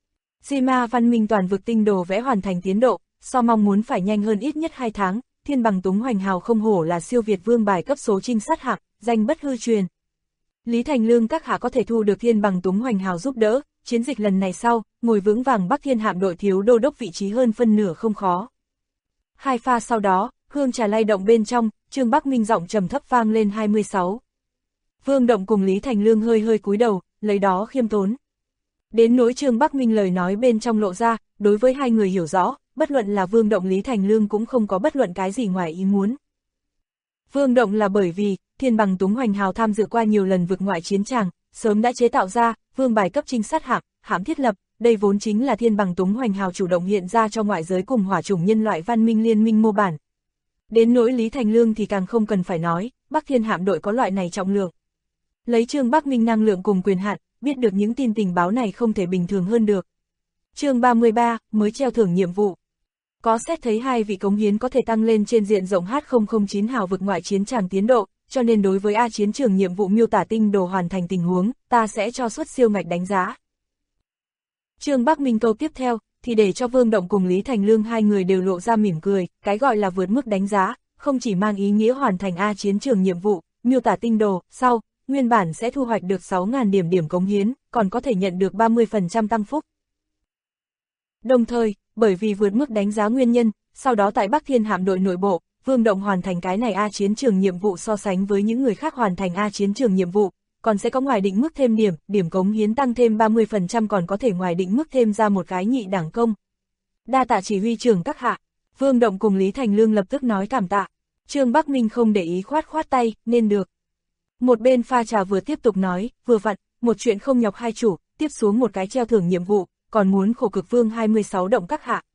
Di-ma văn minh toàn vực tinh đồ vẽ hoàn thành tiến độ, so mong muốn phải nhanh hơn ít nhất 2 tháng, Thiên Bằng Túng Hoành Hào không hổ là siêu việt vương bài cấp số trinh sát hạng, danh bất hư truyền. Lý Thành Lương các hạ có thể thu được Thiên Bằng Túng Hoành Hào giúp đỡ, chiến dịch lần này sau, ngồi vững vàng Bắc Thiên hạm đội thiếu đô đốc vị trí hơn phân nửa không khó. 2 pha sau đó, hương trà lay động bên trong, Trương Bắc Minh giọng trầm thấp vang lên 26. Vương Động cùng Lý Thành Lương hơi hơi cúi đầu, lấy đó khiêm tốn. Đến nỗi Trương Bắc Minh lời nói bên trong lộ ra, đối với hai người hiểu rõ, bất luận là Vương Động Lý Thành Lương cũng không có bất luận cái gì ngoài ý muốn. Vương Động là bởi vì, Thiên Bằng Túng Hoành Hào tham dự qua nhiều lần vực ngoại chiến tràng, sớm đã chế tạo ra, vương bài cấp trinh sát hạm thiết lập, đây vốn chính là Thiên Bằng Túng Hoành Hào chủ động hiện ra cho ngoại giới cùng hỏa chủng nhân loại văn minh liên minh mô bản. Đến nỗi Lý Thành Lương thì càng không cần phải nói, Bắc Thiên hạm đội có loại này trọng lượng. Lấy Trương Bắc Minh năng lượng cùng quyền hạn, biết được những tin tình báo này không thể bình thường hơn được. Chương 33, mới treo thưởng nhiệm vụ. Có xét thấy 2 vị cống hiến có thể tăng lên trên diện rộng H009 hào vực ngoại chiến tràng tiến độ, cho nên đối với A chiến trường nhiệm vụ miêu tả tinh đồ hoàn thành tình huống, ta sẽ cho suất siêu ngạch đánh giá. Trương Bắc Minh câu tiếp theo, thì để cho Vương Động cùng Lý Thành Lương hai người đều lộ ra mỉm cười, cái gọi là vượt mức đánh giá, không chỉ mang ý nghĩa hoàn thành A chiến trường nhiệm vụ, miêu tả tinh đồ, sau, nguyên bản sẽ thu hoạch được 6.000 điểm cống hiến, còn có thể nhận được 30% tăng phúc. Đồng thời, bởi vì vượt mức đánh giá nguyên nhân, sau đó tại Bắc Thiên hạm đội nội bộ, Vương Động hoàn thành cái này A chiến trường nhiệm vụ so sánh với những người khác hoàn thành A chiến trường nhiệm vụ, còn sẽ có ngoài định mức thêm điểm cống hiến tăng thêm 30% còn có thể ngoài định mức thêm ra một cái nhị đẳng công. Đa tạ chỉ huy trưởng các hạ, Vương Động cùng Lý Thành Lương lập tức nói cảm tạ. Trương Bắc Minh không để ý khoát tay, nên được. Một bên pha trà vừa tiếp tục nói, vừa vặn, một chuyện không nhọc hai chủ, tiếp xuống một cái treo thưởng nhiệm vụ, còn muốn khổ cực Vương 26 Động các hạ.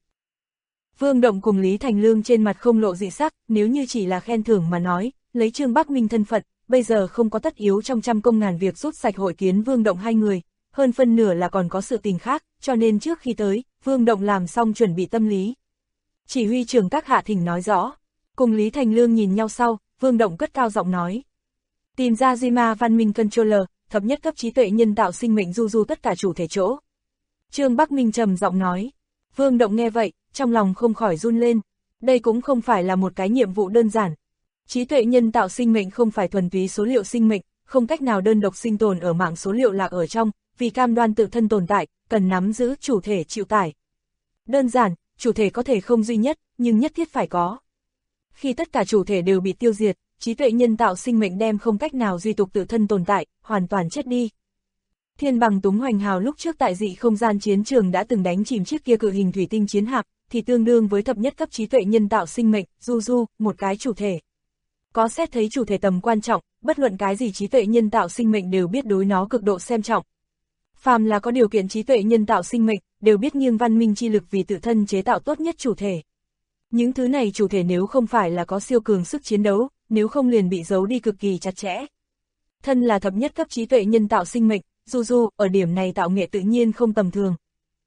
Vương Động cùng Lý Thành Lương trên mặt không lộ dị sắc, nếu như chỉ là khen thưởng mà nói, lấy Trương Bắc Minh thân phận, bây giờ không có tất yếu trong trăm công ngàn việc rút sạch hội kiến Vương Động hai người, hơn phân nửa là còn có sự tình khác, cho nên trước khi tới, Vương Động làm xong chuẩn bị tâm lý. Chỉ huy trưởng các hạ thỉnh nói rõ, cùng Lý Thành Lương nhìn nhau sau, Vương Động cất cao giọng nói. Tìm ra Di-ma văn minh controller, thập nhất cấp trí tuệ nhân tạo sinh mệnh du tất cả chủ thể chỗ. Trương Bắc Minh trầm giọng nói. Vương Động nghe vậy, trong lòng không khỏi run lên. Đây cũng không phải là một cái nhiệm vụ đơn giản. Trí tuệ nhân tạo sinh mệnh không phải thuần túy số liệu sinh mệnh, không cách nào đơn độc sinh tồn ở mạng số liệu lạc ở trong, vì cam đoan tự thân tồn tại, cần nắm giữ chủ thể chịu tải. Đơn giản, chủ thể có thể không duy nhất, nhưng nhất thiết phải có. Khi tất cả chủ thể đều bị tiêu diệt, trí tuệ nhân tạo sinh mệnh đem không cách nào duy tục tự thân tồn tại, hoàn toàn chết đi. Thiên Bằng Túng Hoành Hào lúc trước tại dị không gian chiến trường đã từng đánh chìm chiếc kia cự hình thủy tinh chiến hạm, thì tương đương với thập nhất cấp trí tuệ nhân tạo sinh mệnh, một cái chủ thể. Có xét thấy chủ thể tầm quan trọng, bất luận cái gì trí tuệ nhân tạo sinh mệnh đều biết đối nó cực độ xem trọng. Phàm là có điều kiện trí tuệ nhân tạo sinh mệnh, đều biết nghiêng văn minh chi lực vì tự thân chế tạo tốt nhất chủ thể. Những thứ này chủ thể nếu không phải là có siêu cường sức chiến đấu, nếu không liền bị giấu đi cực kỳ chặt chẽ. Thân là thập nhất cấp trí tuệ nhân tạo sinh mệnh, ở điểm này tạo nghệ tự nhiên không tầm thường.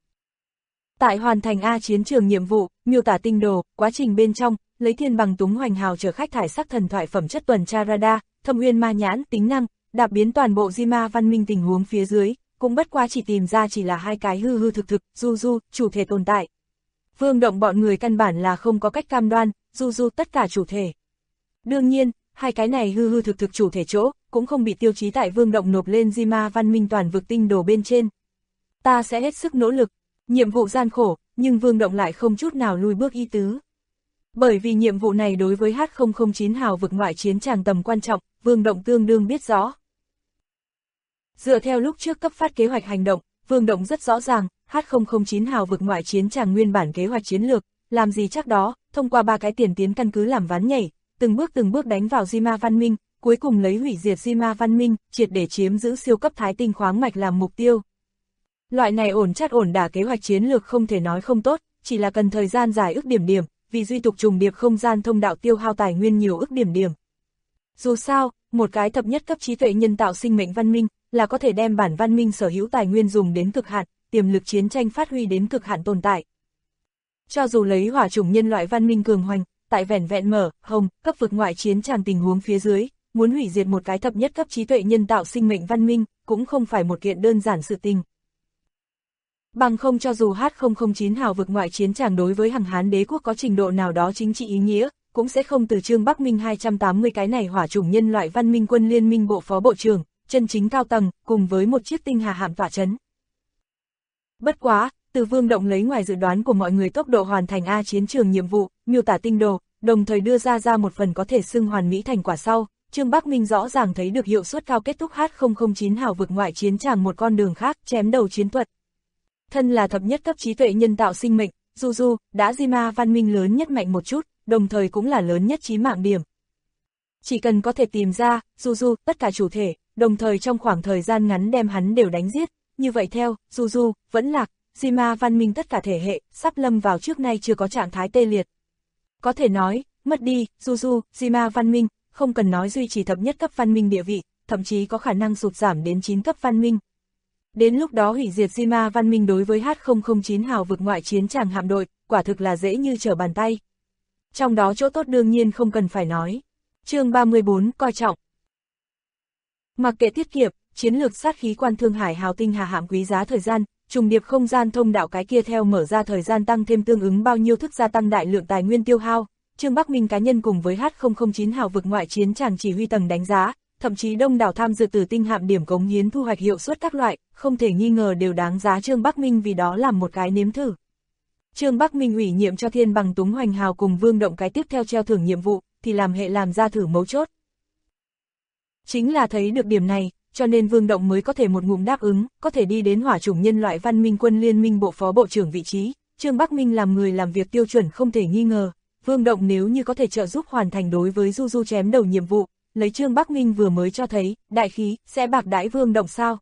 Tại hoàn thành A chiến trường nhiệm vụ, miêu tả tinh đồ, quá trình bên trong, lấy Thiên Bằng Túng Hoành Hào chở khách thải sắc thần thoại phẩm chất tuần tra radar, thâm uyên ma nhãn, tính năng, đạp biến toàn bộ Di-ma văn minh tình huống phía dưới, cũng bất quá chỉ tìm ra chỉ là 2 cái hư thực, chủ thể tồn tại. Vương Động bọn người căn bản là không có cách cam đoan, Du Du tất cả chủ thể. Đương nhiên, hai cái này hư hư thực thực chủ thể chỗ, cũng không bị tiêu chí tại Vương Động nộp lên Di Ma Văn Minh toàn vực tinh đồ bên trên. Ta sẽ hết sức nỗ lực, nhiệm vụ gian khổ, nhưng Vương Động lại không chút nào lui bước ý tứ. Bởi vì nhiệm vụ này đối với H009 hào vực ngoại chiến tràng tầm quan trọng, Vương Động tương đương biết rõ. Dựa theo lúc trước cấp phát kế hoạch hành động, Vương Động rất rõ ràng, H009 hào vực ngoại chiến tràng nguyên bản kế hoạch chiến lược, làm gì chắc đó, thông qua 3 cái tiền tiến căn cứ làm ván nhảy, từng bước đánh vào Di Ma Văn Minh, cuối cùng lấy hủy diệt Di Ma Văn Minh, triệt để chiếm giữ siêu cấp thái tinh khoáng mạch làm mục tiêu. Loại này ổn chắc ổn đả kế hoạch chiến lược không thể nói không tốt, chỉ là cần thời gian dài ức điểm, vì duy tục trùng điệp không gian thông đạo tiêu hao tài nguyên nhiều ức điểm. Dù sao, một cái thập nhất cấp trí tuệ nhân tạo sinh mệnh văn minh, là có thể đem bản văn minh sở hữu tài nguyên dùng đến cực hạn, tiềm lực chiến tranh phát huy đến cực hạn tồn tại. Cho dù lấy hỏa chủng nhân loại văn minh cường hoành, tại vẻn vẹn mở, hồng, cấp vực ngoại chiến tràng tình huống phía dưới, muốn hủy diệt một cái thập nhất cấp trí tuệ nhân tạo sinh mệnh văn minh, cũng không phải một kiện đơn giản sự tình. Bằng không cho dù H009 hào vực ngoại chiến tràng đối với Hằng Hán đế quốc có trình độ nào đó chính trị ý nghĩa, cũng sẽ không từ Trương Bắc Minh 280 cái này hỏa chủng nhân loại văn minh quân liên minh bộ phó bộ trưởng, chân chính cao tầng, cùng với một chiếc tinh hà hạm tỏa chấn. Bất quá, từ Vương Động lấy ngoài dự đoán của mọi người tốc độ hoàn thành A chiến trường nhiệm vụ, miêu tả tinh đồ, đồng thời đưa ra một phần có thể xưng hoàn mỹ thành quả sau, Trương Bắc Minh rõ ràng thấy được hiệu suất cao kết thúc H009 hào vực ngoại chiến tràng một con đường khác, chém đầu chiến thuật. Thân là thập nhất cấp trí tuệ nhân tạo sinh mệnh, Du Du đã Di Ma Văn Minh lớn nhất mạnh một chút, đồng thời cũng là lớn nhất chí mạng điểm. Chỉ cần có thể tìm ra, Du Du tất cả chủ thể, đồng thời trong khoảng thời gian ngắn đem hắn đều đánh giết, như vậy theo, Du Du, vẫn lạc, Di Ma Văn Minh tất cả thể hệ, sắp lâm vào trước nay chưa có trạng thái tê liệt. Có thể nói, mất đi, Du Du, Di Ma Văn Minh, không cần nói duy trì thập nhất cấp văn minh địa vị, thậm chí có khả năng sụt giảm đến 9 cấp văn minh. Đến lúc đó hủy diệt Di Ma Văn Minh đối với H009 hào vực ngoại chiến tràng hạm đội, quả thực là dễ như trở bàn tay. Trong đó chỗ tốt đương nhiên không cần phải nói. Chương 34, coi trọng. Mặc kệ tiết kiệm, chiến lược sát khí quan Thương Hải hào tinh hà hạm quý giá thời gian, trùng điệp không gian thông đạo cái kia theo mở ra thời gian tăng thêm tương ứng bao nhiêu thức gia tăng đại lượng tài nguyên tiêu hao. Trương Bắc Minh cá nhân cùng với H009 hào vực ngoại chiến tràng chỉ huy tầng đánh giá, thậm chí đông đảo tham dự từ tinh hạm điểm cống hiến thu hoạch hiệu suất các loại, không thể nghi ngờ đều đáng giá Trương Bắc Minh vì đó làm một cái nếm thử. Trương Bắc Minh ủy nhiệm cho Thiên Bằng Túng Hoành Hào cùng Vương Động cái tiếp theo treo thưởng nhiệm vụ, thì làm hệ làm ra thử mấu chốt. Chính là thấy được điểm này, cho nên Vương Động mới có thể một ngụm đáp ứng, có thể đi đến hỏa chủng nhân loại văn minh quân liên minh bộ phó bộ trưởng vị trí. Trương Bắc Minh làm người làm việc tiêu chuẩn không thể nghi ngờ, Vương Động nếu như có thể trợ giúp hoàn thành đối với Du Du chém đầu nhiệm vụ, lấy Trương Bắc Minh vừa mới cho thấy, đại khí, sẽ bạc đãi Vương Động sao?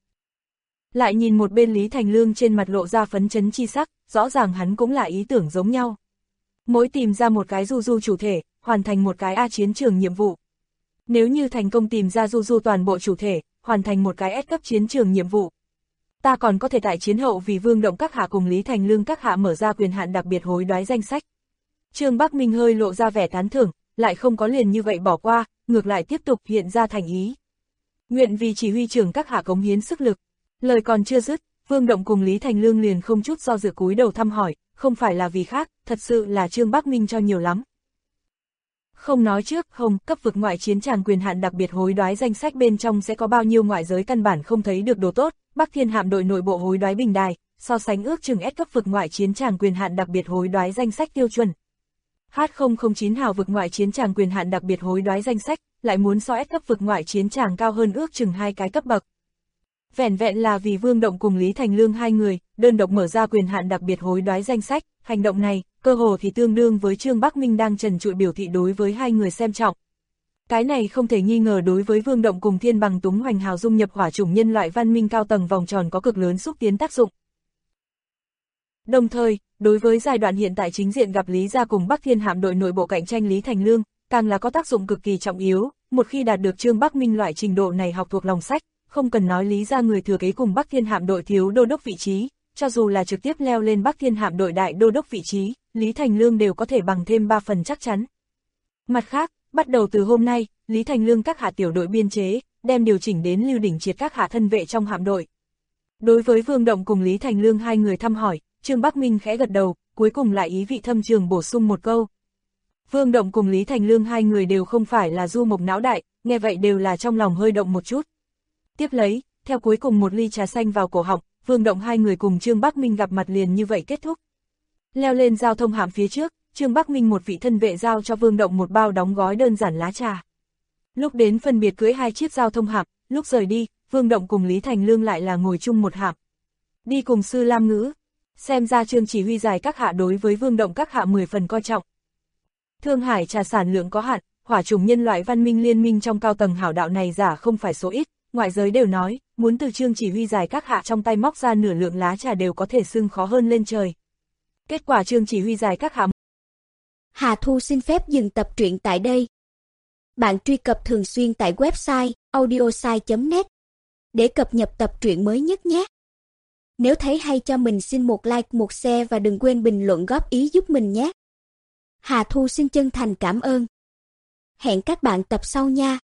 Lại nhìn một bên Lý Thành Lương trên mặt lộ ra phấn chấn chi sắc, rõ ràng hắn cũng là ý tưởng giống nhau. Mỗi tìm ra một cái Du Du chủ thể, hoàn thành một cái A chiến trường nhiệm vụ. Nếu như thành công tìm ra Du Du toàn bộ chủ thể, hoàn thành một cái S cấp chiến trường nhiệm vụ. Ta còn có thể tại chiến hậu vì Vương Động các hạ cùng Lý Thành Lương các hạ mở ra quyền hạn đặc biệt hối đoái danh sách. Trương Bắc Minh hơi lộ ra vẻ tán thưởng, lại không có liền như vậy bỏ qua, ngược lại tiếp tục hiện ra thành ý. Nguyện vì chỉ huy trưởng các hạ cống hiến sức lực. Lời còn chưa dứt, Vương Động cùng Lý Thành Lương liền không chút do dự cúi đầu thăm hỏi, không phải là vì khác, thật sự là Trương Bắc Minh cho nhiều lắm. Không nói trước, hồng, cấp vực ngoại chiến tràng quyền hạn đặc biệt hối đoái danh sách bên trong sẽ có bao nhiêu ngoại giới căn bản không thấy được đồ tốt, Bắc Thiên hạm đội nội bộ hối đoái bình đài, so sánh ước chừng S cấp vực ngoại chiến tràng quyền hạn đặc biệt hối đoái danh sách tiêu chuẩn. H009 hào vực ngoại chiến tràng quyền hạn đặc biệt hối đoái danh sách, lại muốn so S cấp vực ngoại chiến tràng cao hơn ước chừng 2 cái cấp bậc. Vẻn vẹn là vì Vương Động cùng Lý Thành Lương hai người, đơn độc mở ra quyền hạn đặc biệt hối đoái danh sách, hành động này, cơ hồ thì tương đương với Trương Bắc Minh đang trần trụi biểu thị đối với hai người xem trọng. Cái này không thể nghi ngờ đối với Vương Động cùng Thiên Bằng Túng Hoành Hào dung nhập hỏa chủng nhân loại văn minh cao tầng vòng tròn có cực lớn xúc tiến tác dụng. Đồng thời, đối với giai đoạn hiện tại chính diện gặp Lý gia cùng Bắc Thiên hạm đội nội bộ cạnh tranh Lý Thành Lương, càng là có tác dụng cực kỳ trọng yếu, một khi đạt được Trương Bắc Minh loại trình độ này học thuộc lòng sách, không cần nói Lý gia người thừa kế cùng Bắc Thiên hạm đội thiếu đô đốc vị trí, cho dù là trực tiếp leo lên Bắc Thiên hạm đội đại đô đốc vị trí, Lý Thành Lương đều có thể bằng thêm 3 phần chắc chắn. Mặt khác, bắt đầu từ hôm nay, Lý Thành Lương các hạ tiểu đội biên chế, đem điều chỉnh đến Lưu Đỉnh Triệt các hạ thân vệ trong hạm đội. Đối với Vương Động cùng Lý Thành Lương hai người thăm hỏi, Trương Bắc Minh khẽ gật đầu, cuối cùng lại ý vị thâm trường bổ sung một câu. Vương Động cùng Lý Thành Lương hai người đều không phải là du mộc não đại, nghe vậy đều là trong lòng hơi động một chút. Tiếp lấy, theo cuối cùng một ly trà xanh vào cổ họng, Vương Động hai người cùng Trương Bắc Minh gặp mặt liền như vậy kết thúc. Leo lên giao thông hạm phía trước, Trương Bắc Minh một vị thân vệ giao cho Vương Động một bao đóng gói đơn giản lá trà. Lúc đến phân biệt cưỡi hai chiếc giao thông hạm, lúc rời đi, Vương Động cùng Lý Thành Lương lại là ngồi chung một hạm. Đi cùng Sư Lam Ngữ, xem ra Trương chỉ huy giải các hạ đối với Vương Động các hạ 10 phần coi trọng. Thương Hải trà sản lượng có hạn, hỏa chủng nhân loại văn minh liên minh trong cao tầng hảo đạo này giả không phải số ít, ngoại giới đều nói, muốn từ Trương chỉ huy giải các hạ trong tay móc ra nửa lượng lá trà đều có thể xưng khó hơn lên trời. Kết quả Trương chỉ huy giải các hạ. Hà Thu xin phép dừng tập truyện tại đây. Bạn truy cập thường xuyên tại website audiosai.net để cập nhật tập truyện mới nhất nhé. Nếu thấy hay cho mình xin một like, một share và đừng quên bình luận góp ý giúp mình nhé. Hà Thu xin chân thành cảm ơn. Hẹn các bạn tập sau nha.